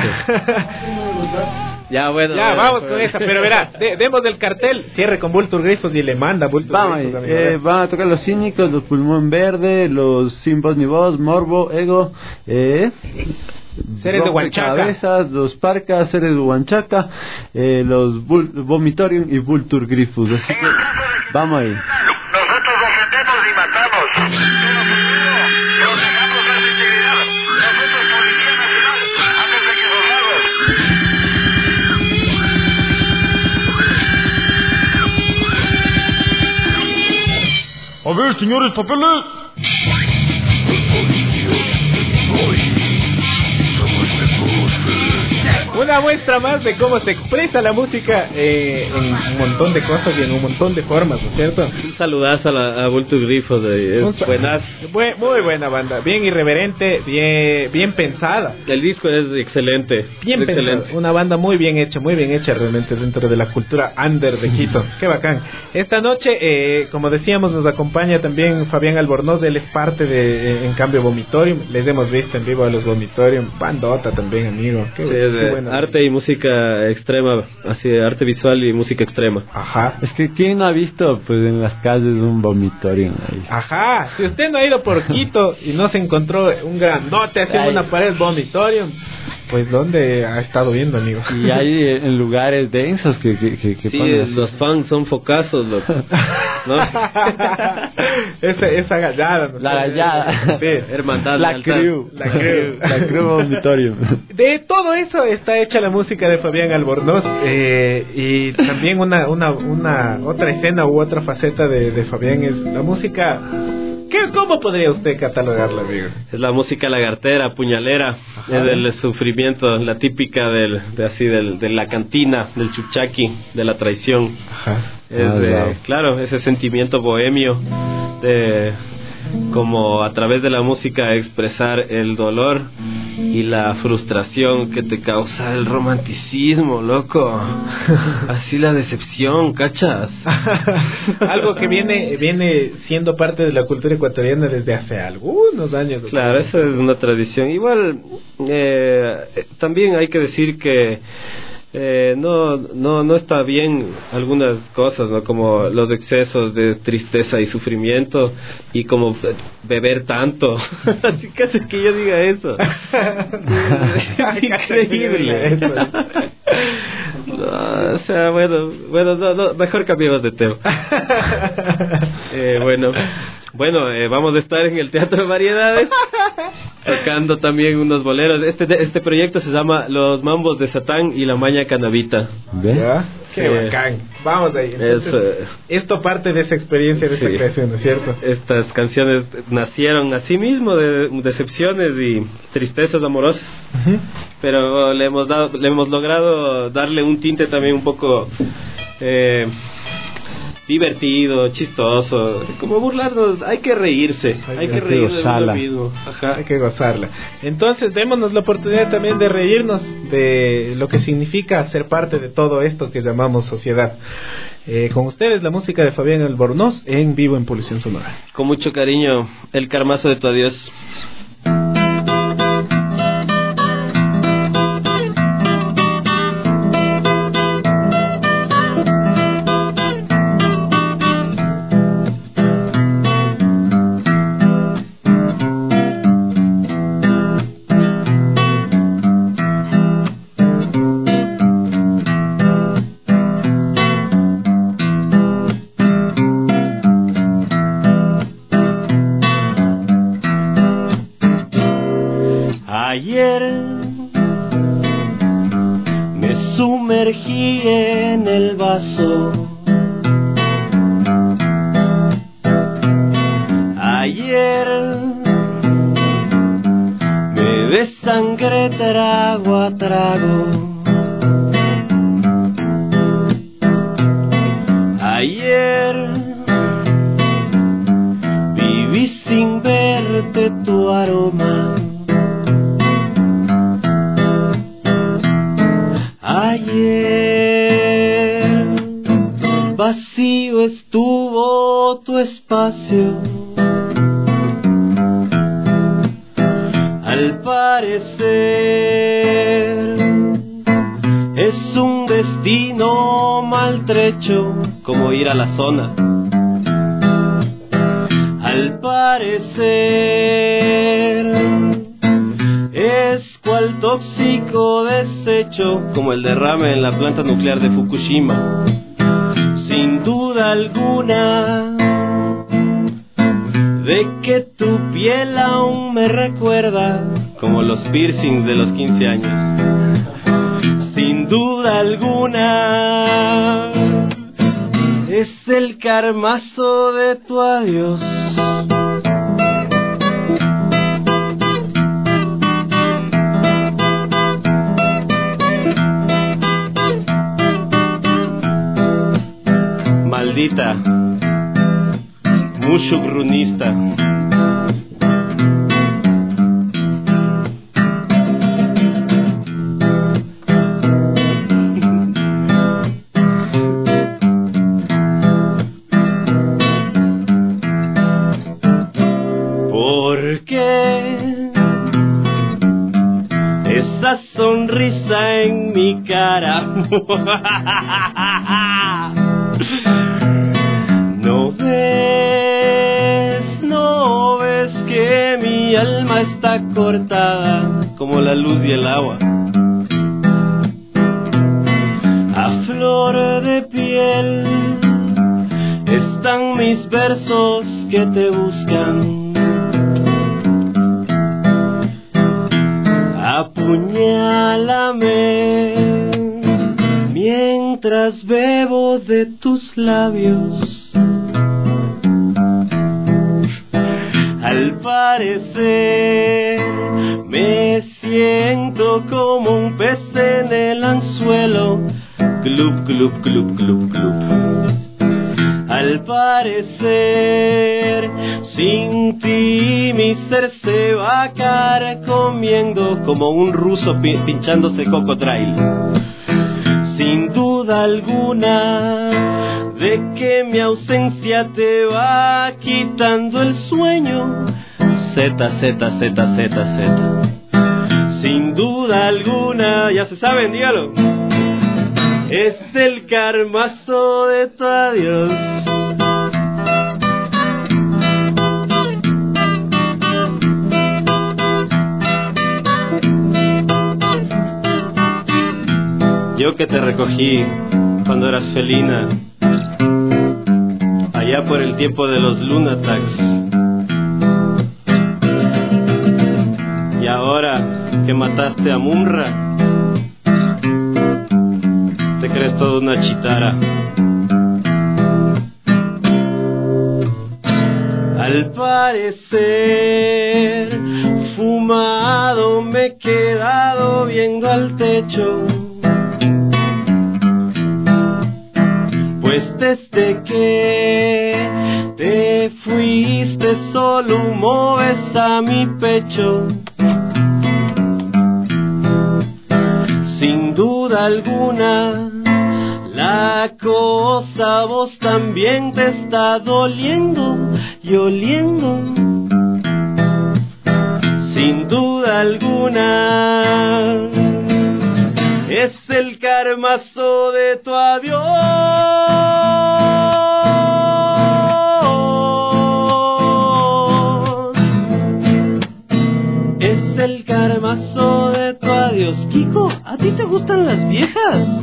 Ya, bueno. Ya, bueno, vamos pues. con esa, pero verá, de- demos del cartel, cierre con Vulture Griffiths y le manda Vulture Vamos ahí, Griffiths, amigo. eh, van a tocar los Cínicos, los Pulmón Verde, los Sin Voz ni Voz, Morbo, Ego, eh, Seres de Huanchaca. Rompecabezas, los Parcas, Seres de Huanchaca, eh, los Vul- Vomitorium y Vulture Griffiths. Así que vamos ahí. Nosotros ofendemos y matamos. Pero primero, nos dejamos dar integridad. Nosotros, Policía Nacional, antes de que nos hagan. A ver, señores, papeles. Una muestra más de cómo se expresa la música eh, en un montón de cosas y en un montón de formas, ¿no es cierto? Un saludazo a, la, a Vulture Griffiths, eh, Un es sa- buenas. Bu- muy buena banda, bien irreverente, bien, bien pensada. El disco es excelente. Bien excelente. pensado, una banda muy bien hecha, muy bien hecha realmente dentro de la cultura under de Quito. Qué bacán. Esta noche, eh, como decíamos, nos acompaña también Fabián Albornoz, él es parte de, eh, en cambio, Vomitorium. Les hemos visto en vivo a los Vomitorium. Bandota también, amigo. Qué, Sí, qué es de buena. arte y música extrema, así de arte visual y música extrema. Ajá. Es que ¿quién no ha visto pues en las calles un Vomitorium ahí? Ajá, si usted no ha ido por Quito y no se encontró un grandote así en Ay. una pared Vomitorium, pues ¿dónde ha estado viendo, amigo? Y hay eh, en lugares densos que, que, que, que Sí, ponen así. los fans son focazos, loco. ¿No? esa, esa gallada. ¿no? La gallada. Sí. Hermandad. La lealtad. crew, La crew. la crew Vomitorium. De todo eso está hecha la música de Fabián Albornoz, eh, y también una, una, una otra escena u otra faceta de, de Fabián es la música. ¿Qué, ¿Cómo podría usted catalogarla, amigo? Es la música lagartera, puñalera, es del sufrimiento, la típica del, de así del, de la cantina, del chuchaqui, de la traición. Ajá. Es Ah, de, wow. claro, ese sentimiento bohemio de como a través de la música expresar el dolor y la frustración que te causa el romanticismo, loco. Así la decepción, ¿cachas? Algo que viene viene siendo parte de la cultura ecuatoriana desde hace algunos años. Claro, esa es una tradición. Igual, eh, también hay que decir que eh, no, no, no está bien algunas cosas, ¿no? Como los excesos de tristeza y sufrimiento y como eh, beber tanto. Así casi que yo diga eso. Es increíble. No, o sea, bueno, bueno, no, no, mejor cambiemos de tema. Eh, bueno, bueno, eh, vamos a estar en el Teatro de Variedades tocando también unos boleros. Este este proyecto se llama Los Mambos de Satán y la Maña Canavita. ¿Ve? ¿Ya? Sí. Qué bacán. Vamos ahí. Entonces, Es, eh, esto parte de esa experiencia, de esa sí. creación, ¿no es cierto? Estas canciones nacieron así mismo de decepciones y tristezas amorosas, Ujú. pero le hemos dado, le hemos logrado darle un tinte también un poco eh, divertido, chistoso, como burlarnos. Hay que reírse, hay, Hay que que reír de uno gozarla. mismo. Ajá. Hay que gozarla. Entonces, démonos la oportunidad también de reírnos de lo que significa ser parte de todo esto que llamamos sociedad. Eh, con ustedes, la música de Fabián Albornoz en vivo en Polución Sonora. Con mucho cariño, el carmazo de tu adiós. en el vaso. Ayer me desangré trago a trago. Ayer viví sin verte tu aroma. Ayer vacío estuvo tu espacio. Al parecer es un destino maltrecho, como ir a la zona. Al parecer es cual tóxico desecho, como el derrame en la planta nuclear de Fukushima. Sin duda alguna de que tu piel aún me recuerda, como los piercings de los quince años. Sin duda alguna es el carmazo de tu adiós. Maldita Mushugrunista. ¿Por qué esa sonrisa en mi cara? No ves, no ves que mi alma está cortada como la luz y el agua. A flor de piel están mis versos que te buscan. Apuñálame mientras bebo de tus labios. Al parecer me siento como un pez en el anzuelo. Club, club, club, club, club. Al parecer sin ti mi ser se va carcomiendo como un ruso pi- pinchándose Cocotrail. Sin duda alguna de que mi ausencia te va quitando el sueño. Z, Z, Z, Z, Z. Sin duda alguna, ya se saben, dígalo. Es el carmazo de tu adiós. Yo que te recogí cuando eras felina, allá por el tiempo de los Lunatax. Y ahora que mataste a Mumra, te crees toda una chitara. Al parecer, fumado me he quedado viendo al techo. Pues desde que te fuiste solo humo besa mi pecho. Sin duda alguna, la cosa a vos también te está doliendo y oliendo. Sin duda alguna, es el carmazo de tu adiós. Es el carmazo de tu adiós. Kiko, ¿a ti te gustan las viejas?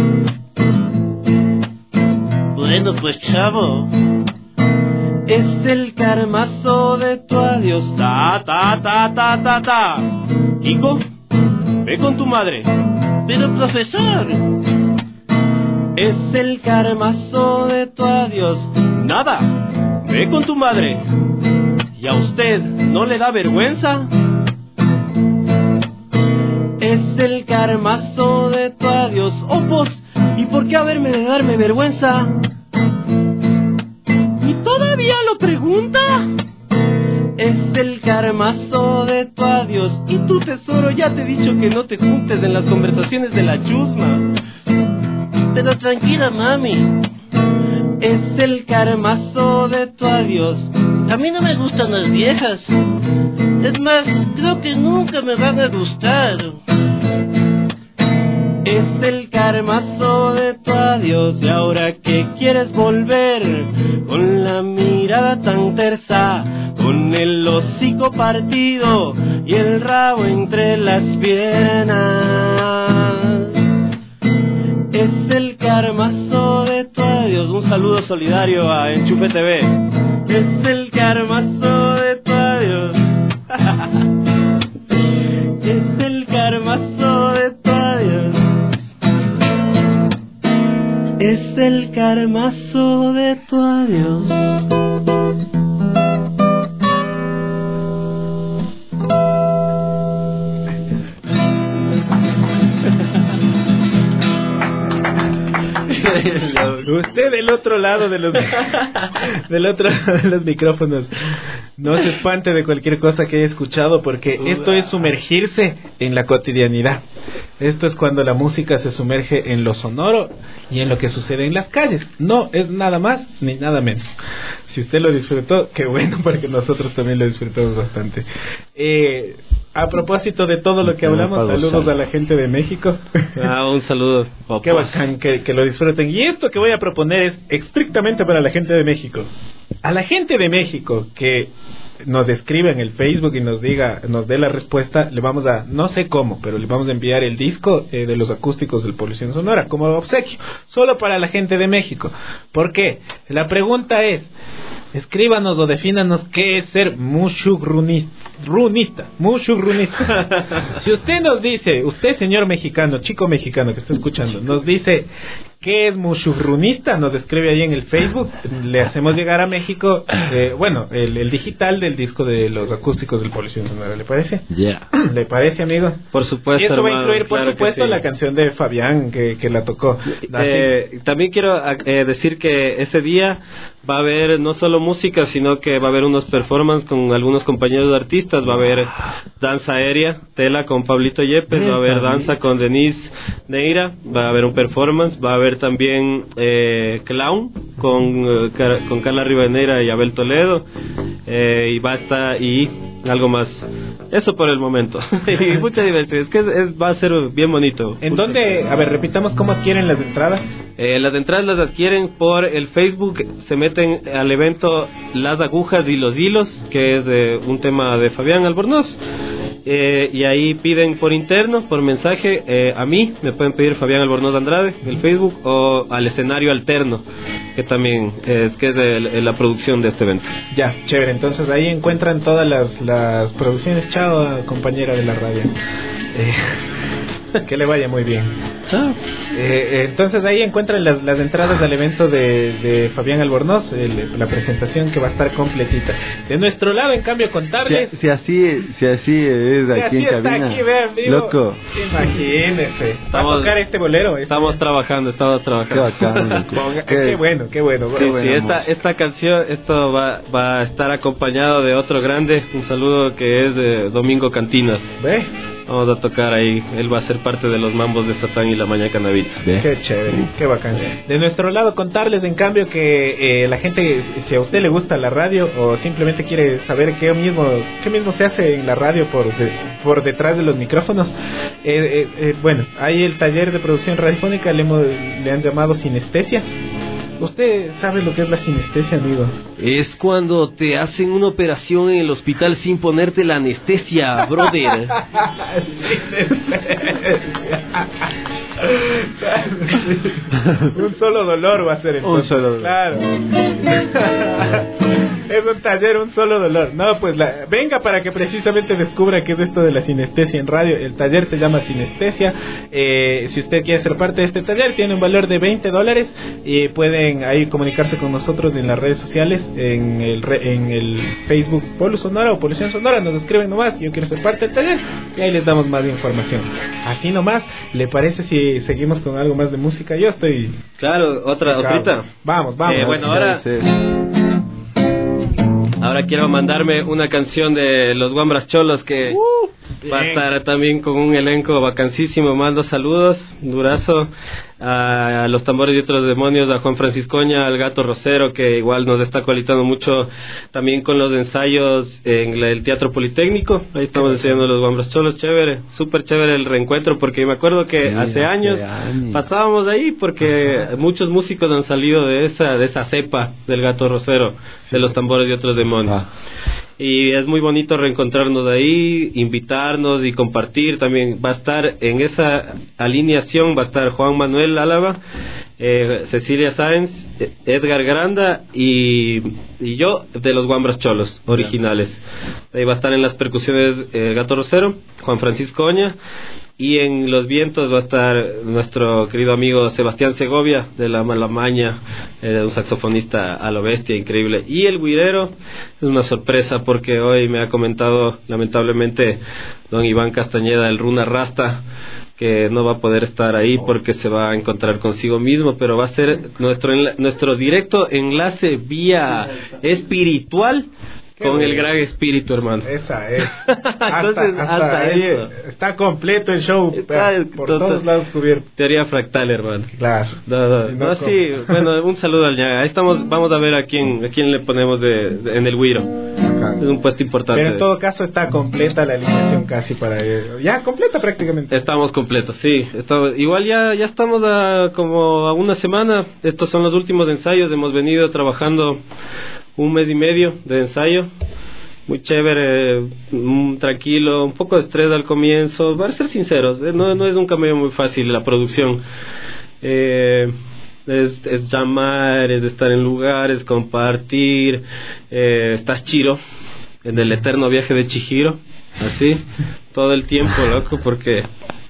Bueno, pues chavo, es el carmazo de tu adiós. Ta, ta, ta, ta, ta, ta. Kiko, ve con tu madre. Pero profesor, Es el karmazo de tu adiós. Nada, ve con tu madre. ¿Y a usted no le da vergüenza? Es el karmazo de tu adiós. Oh, pues, ¿y por qué haberme de darme vergüenza? ¿Y todavía lo pregunta? Es el karmazo de tu adiós. Y tu tesoro, ya te he dicho que no te juntes en las conversaciones de la chusma. Pero tranquila, mami. Es el karmazo de tu adiós. A mí no me gustan las viejas. Es más, creo que nunca me van a gustar. Es el karmazo de tu adiós. Y ahora que quieres volver, con la mirada tan tersa, con el hocico partido y el rabo entre las piernas. Es el karmazo de tu adiós. Un saludo solidario a Enchufe T V. Es el karmazo de tu adiós. Es el karmazo de tu adiós. Es el karmazo de tu adiós. Usted del otro lado de los del otro de los micrófonos, no se espante de cualquier cosa que haya escuchado, porque esto es sumergirse en la cotidianidad. Esto es cuando la música se sumerge en lo sonoro y en lo que sucede en las calles. No es nada más ni nada menos. Si usted lo disfrutó, qué bueno, porque nosotros también lo disfrutamos bastante. Eh, a propósito de todo lo que hablamos, saludos a la gente de México. Ah, un saludo. Popos. Qué bacán que, que lo disfruten. Y esto que voy a proponer es estrictamente para la gente de México. A la gente de México que nos escribe en el Facebook y nos diga, nos dé la respuesta, le vamos a, no sé cómo, pero le vamos a enviar el disco eh, de los acústicos del Polución Sonora como obsequio, solo para la gente de México. ¿Por qué? La pregunta es, escríbanos o defínanos qué es ser mushugrunista. Runista, mushugrunista. Si usted nos dice, usted señor mexicano, chico mexicano que está escuchando, nos dice qué es mushugrunista, nos escribe ahí en el Facebook, le hacemos llegar a México, eh, bueno, el, el digital del disco de los acústicos del Polución Sonora, ¿le parece? Ya. Yeah. ¿Le parece, amigo? Por supuesto. Y eso hermano, va a incluir, por claro supuesto, sí. la canción de Fabián que, que la tocó. Eh, también quiero eh, decir que ese día va a haber no solo música, sino que va a haber unos performances con algunos compañeros de artistas. Va a haber danza aérea, tela con Pablito Yepes, va a haber danza con Denise Neira, va a haber un performance, va a haber también eh, clown con, eh, con Carla Rivadeneira y Abel Toledo, eh, y va a estar y algo más. Eso por el momento. Y mucha diversión. Es que es, es, va a ser bien bonito. ¿En dónde? A ver, repitamos cómo adquieren las entradas. Eh, las entradas las adquieren por el Facebook. Se meten al evento Las Agujas y los Hilos, que es eh, un tema de Fabián Albornoz. Eh, y ahí piden por interno, por mensaje, eh, a mí me pueden pedir Fabián Albornoz Andrade, el Facebook, o al Escenario Alterno, que también es que es de la producción de este evento. Ya, chévere. Entonces ahí encuentran todas las, las producciones. Chao, compañera de la radio. Eh, que le vaya muy bien. Chao. Eh, entonces ahí encuentran las, las entradas al evento de, de Fabián Albornoz, el, la presentación que va a estar completita. De nuestro lado, en cambio, contarles... Si, si así si así es si aquí así en está cabina, aquí, vean, vivo, loco. Imagínese. Va a tocar este bolero. Este Estamos trabajando, estamos Qué trabajando. bacán, loco. Ponga, Qué- qué bueno, qué bueno. Sí, bueno. sí, esta, esta canción, esto va, va a estar acompañado de otro grande, un saludo que es de Domingo Cantinas. ¿Ve? Vamos a tocar ahí, él va a ser parte de los mambos de Satán y la Mañaca Navita. Ve. Qué chévere, qué bacán. De nuestro lado, contarles en cambio que eh, la gente, si a usted le gusta la radio o simplemente quiere saber qué mismo qué mismo se hace en la radio por de- por detrás de los micrófonos, eh, eh, eh, bueno, hay el taller de producción radiofónica, le, hemos, le han llamado sinestesia. ¿Usted sabe lo que es la sinestesia, amigo? Es cuando te hacen una operación en el hospital sin ponerte la anestesia, brother. Un solo dolor va a ser entonces. Un solo dolor. Claro. Es un taller, un solo dolor. No, pues la, venga para que precisamente descubra qué es esto de la sinestesia en radio. El taller se llama Sinestesia. Eh, si usted quiere ser parte de este taller, tiene un valor de veinte dólares y pueden ahí comunicarse con nosotros en las redes sociales, en el, re, en el Facebook Polo Sonora o Polución Sonora. Nos escriben nomás, yo quiero ser parte del taller, y ahí les damos más información. Así nomás, ¿le parece si seguimos con algo más de música? Yo estoy... Claro, otra, otrita. Vamos, vamos. Eh, bueno, ahora... Ahora quiero mandarme una canción de los Guambras Cholos que uh, va a estar también con un elenco vacancísimo. Mando saludos, Durazo, a los Tambores y Otros Demonios, a Juan Franciscoña, al Gato Rosero, que igual nos está colitando mucho también con los ensayos en el Teatro Politécnico. Ahí estamos enseñando los Guambras Cholos, chévere, súper chévere el reencuentro, porque me acuerdo que sí, hace, hace años, años pasábamos ahí, porque muchos músicos han salido de esa de esa cepa del Gato Rosero, sí, de los Tambores y Otros Demonios. Ah. Y es muy bonito reencontrarnos de ahí, invitarnos y compartir. También va a estar en esa alineación, va a estar Juan Manuel Álava, eh, Cecilia Sáenz, Edgar Granda y, y yo de los Guambras Cholos originales. Ahí va a estar en las percusiones eh, Gato Rosero, Juan Francisco Oña, y en los vientos va a estar nuestro querido amigo Sebastián Segovia de la Malamaña, eh, un saxofonista a lo bestia, increíble. Y el güirero es una sorpresa, porque hoy me ha comentado lamentablemente don Iván Castañeda, el Runa Rasta, que no va a poder estar ahí porque se va a encontrar consigo mismo, pero va a ser nuestro enla- nuestro directo enlace vía espiritual con bueno. El gran espíritu, hermano. Esa es. Entonces, hasta, hasta, hasta eso. Está completo el show. Está por total, todos lados cubierto. Teoría fractal, hermano. Claro. No, no, si no, no sí. Bueno, un saludo al Ñaga. Ahí estamos, vamos a ver a quién, a quién le ponemos de, de en el Güiro. Es un puesto importante. Pero en todo caso está completa la alineación casi para él. Ya completa prácticamente. Estamos completos, sí. Estamos, igual ya, ya estamos a como a una semana. Estos son los últimos ensayos. Hemos venido trabajando un mes y medio de ensayo, muy chévere, mm, tranquilo, un poco de estrés al comienzo, para ser sinceros, eh, no, no es un cambio muy fácil la producción, eh, es, es llamar, es estar en lugares, compartir, eh, estás chiro, en el eterno viaje de Chihiro, así, todo el tiempo, loco, porque...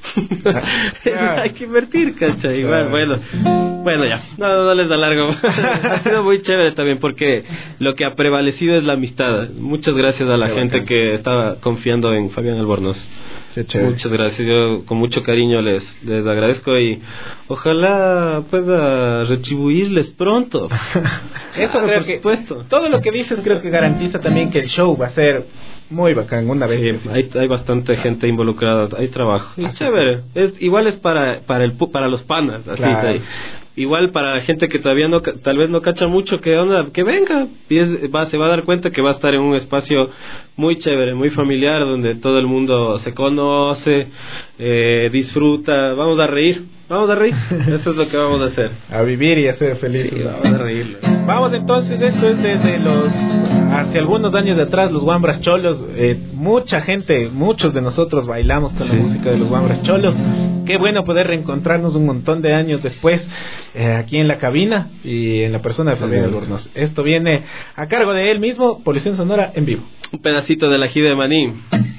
hay que invertir, ¿cachai? Igual, bueno, bueno ya, no, no les da largo. Ha sido muy chévere también, porque lo que ha prevalecido es la amistad. Muchas gracias a la Qué gente bacán. Que estaba confiando en Fabián Albornoz. Muchas gracias, yo con mucho cariño les, les agradezco y ojalá pueda retribuirles pronto. Eso claro, creo por que supuesto. Todo lo que dices creo que garantiza también que el show va a ser muy bacán una vez. Sí, hay, hay bastante gente involucrada, hay trabajo. Y chévere, es, igual es para para el para los panas, así claro. Ahí. Igual para la gente que todavía no, tal vez no cacha mucho, que onda, que venga y es, va, se va a dar cuenta que va a estar en un espacio muy chévere, muy familiar, donde todo el mundo se conoce, eh, disfruta, vamos a reír, vamos a reír, eso es lo que vamos a hacer. A vivir y a ser felices. Sí, vamos a reír. Vamos entonces, esto es desde los, hace algunos años de atrás, los Guambras Cholos, eh, mucha gente, muchos de nosotros bailamos con sí. la música de los Guambras Cholos. Qué bueno poder reencontrarnos un montón de años después eh, aquí en la cabina y en la persona de Fabián Albornoz. Esto viene a cargo de él mismo, Polución Sonora en vivo. Un pedacito de la ají de maní.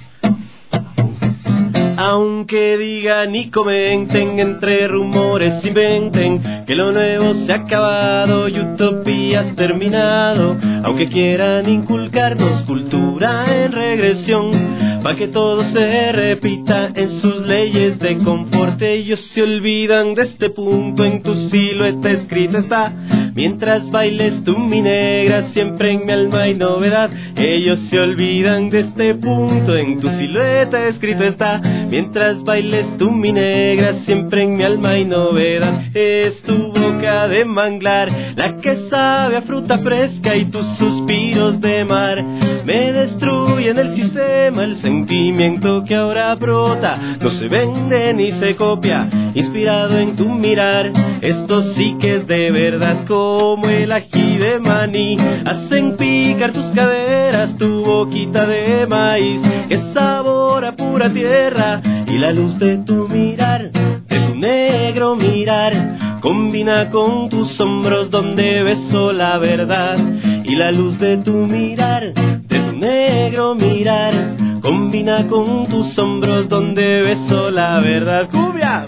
Aunque digan y comenten, entre rumores inventen que lo nuevo se ha acabado y utopías terminado. Aunque quieran inculcarnos cultura en regresión, pa' que todo se repita en sus leyes de confort. Ellos se olvidan de este punto, en tu silueta escrita está. Mientras bailes tú, mi negra, siempre en mi alma hay novedad. Ellos se olvidan de este punto, en tu silueta escrito está. Mientras bailes tú, mi negra, siempre en mi alma hay novedad. Es tu boca de manglar, la que sabe a fruta fresca, y tus suspiros de mar me destruyen el sistema. El sentimiento que ahora brota no se vende ni se copia, inspirado en tu mirar. Esto sí que es de verdad, como el ají de maní. Hacen picar tus caderas, tu boquita de maíz, que sabor a pura tierra, y la luz de tu mirar, de tu negro mirar, combina con tus hombros donde beso la verdad y la luz de tu mirar, de tu negro mirar, combina con tus hombros donde beso la verdad. ¡Cumbia!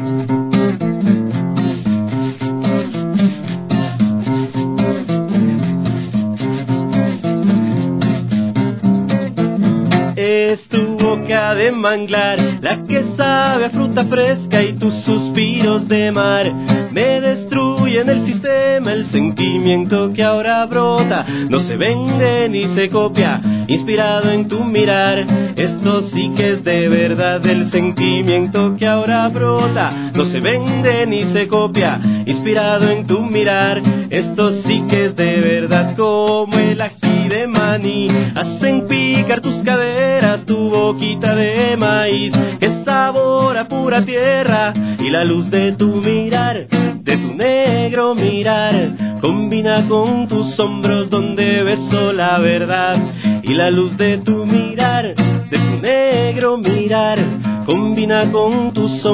Es tu boca de manglar, la que sabe a fruta fresca, y tus suspiros de mar me destruyen el sistema. El sentimiento que ahora brota no se vende ni se copia, inspirado en tu mirar. Esto sí que es de verdad. El sentimiento que ahora brota no se vende ni se copia, inspirado en tu mirar. Esto sí que es de verdad. Como el ají de maní hacen picar tus caderas, tu boquita de maíz que sabor a pura tierra, y la luz de tu mirar, de tu negro mirar, combina con tus hombros donde beso la verdad, y la luz de tu mirar, de tu negro mirar, combina con tus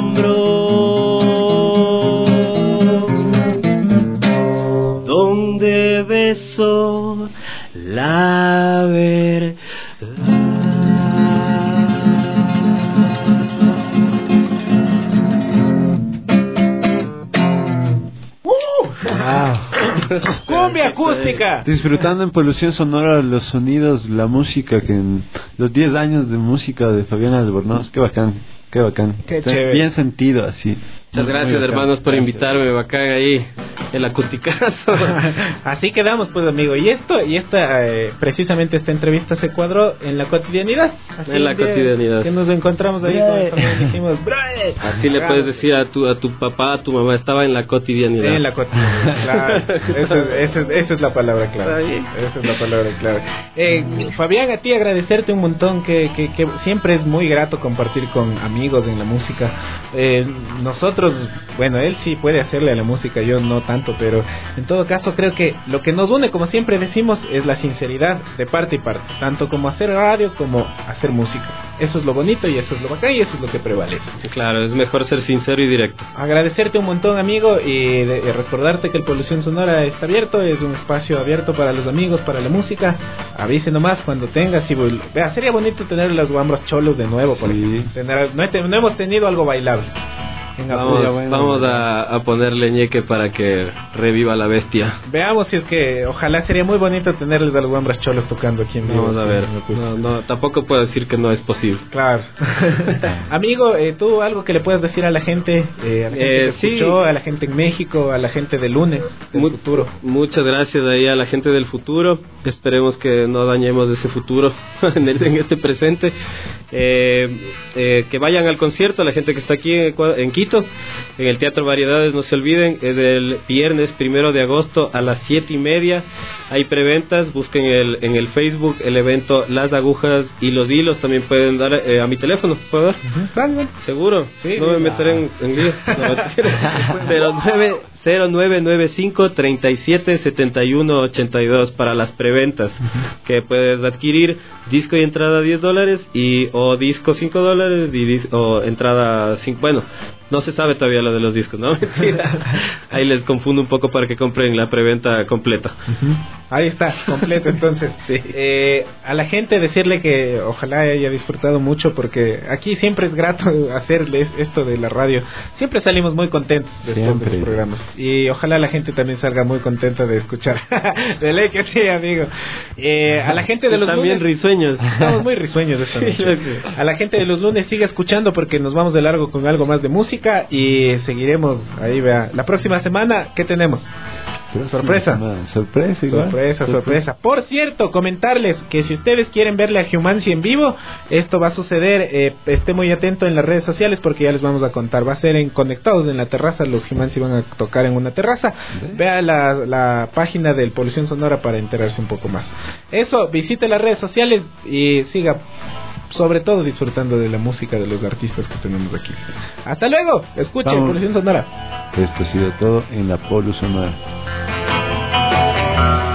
hombros donde beso la verdad. ¡Cumbia acústica! Disfrutando en Polución Sonora los sonidos, la música, que en los diez años de música de Fabián Albornoz. Qué bacán, qué bacán. Qué Está chévere. bien sentido así. Muchas Muy gracias, bacán. hermanos, por Gracias. invitarme. Bacán ahí, el acusticazo. Así quedamos, pues, amigo. Y esto, y esta, eh, precisamente esta entrevista se cuadró en la cotidianidad. Así En la un día cotidianidad. Que nos encontramos ahí con el Fernando y dijimos, "Brother". Así le puedes decir a tu, a tu papá, a tu mamá, estaba en la cotidianidad. En la cotidianidad, claro. Esa es, esa es- esa es la palabra clave. Está bien. Esa es la palabra clave. Eh, Fabián, a ti agradecerte un montón, que, que, que siempre es muy grato compartir con amigos en la música. Eh, nosotros, bueno, él sí puede hacerle a la música, yo no tanto, pero en todo caso creo que lo que nos une, como siempre decimos, es la sinceridad de parte y parte, tanto como hacer radio como hacer música. Eso es lo bonito y eso es lo bacán y eso es lo que prevalece. Claro, es mejor ser sincero y directo. Agradecerte un montón, amigo, y de- de recordarte que el Polución Sonora está abierto, es un espacio abierto para los amigos, para la música. Avise nomás cuando tengas y vol- vea, sería bonito tener los guambros cholos de nuevo, por Sí. ejemplo. Tener, no, he te- no hemos tenido algo bailable. En Vamos, Apuya, bueno. vamos a, a ponerle ñeque para que reviva la bestia. Veamos si es que, ojalá sería muy bonito tenerles a los guambras cholos tocando aquí en vivo. Vamos a ver. En acústico. No, no, tampoco puedo decir que no es posible. Claro. Amigo, eh, tú algo que le puedas decir a la gente, eh, a la gente Eh, que sí. escuchó, a la gente en México, a la gente de lunes, del Mu- futuro. Muchas gracias ahí a la gente del futuro. Esperemos que no dañemos ese futuro en, el- en este presente. Eh, eh, que vayan al concierto, la gente que está aquí en, Ecua- en Quito, en el Teatro Variedades, no se olviden, es el viernes primero de agosto a las siete y media. Hay preventas, busquen el, en el Facebook el evento Las Agujas y los Hilos. También pueden dar eh, a mi teléfono, ¿puedo dar? ¿Seguro? Sí, no me sí. meteré en, en lío. No, mentira. cero nueve cero nueve nueve cinco treinta y siete setenta y uno ochenta y dos para las preventas, que puedes adquirir disco y entrada diez dólares y o disco cinco dólares y dis- o entrada cinco. Bueno, no se sabe todavía lo de los discos, ¿no? Mentira. Ahí les confundo un poco para que compren la preventa completa. Ahí está, completo entonces. Eh, a la gente decirle que ojalá haya disfrutado mucho, porque aquí siempre es grato hacerles esto de la radio. Siempre salimos muy contentos después Siempre. de los programas. Y ojalá la gente también salga muy contenta de escuchar. De ley que sí, amigo. Eh, a la gente de los También lunes... risueños. Estamos muy risueños esta Sí, noche. loco. A la gente de los lunes sigue escuchando, porque nos vamos de largo con algo más de música y seguiremos ahí, vea. La próxima semana, ¿qué tenemos? Sorpresa. Semana. Sorpresa, igual. Sorpresa, sorpresa. Por cierto, comentarles que si ustedes quieren verle a Humancy en vivo, esto va a suceder, eh, esté muy atento en las redes sociales, porque ya les vamos a contar. Va a ser en Conectados en la terraza, los Humancy van a tocar en una terraza. Vea la, la página del Polución Sonora para enterarse un poco más. Eso, visite las redes sociales y siga, sobre todo, disfrutando de la música de los artistas que tenemos aquí. Hasta luego, escuchen Vamos. Polución Sonora. Esto ha sido todo en la Polución Sonora.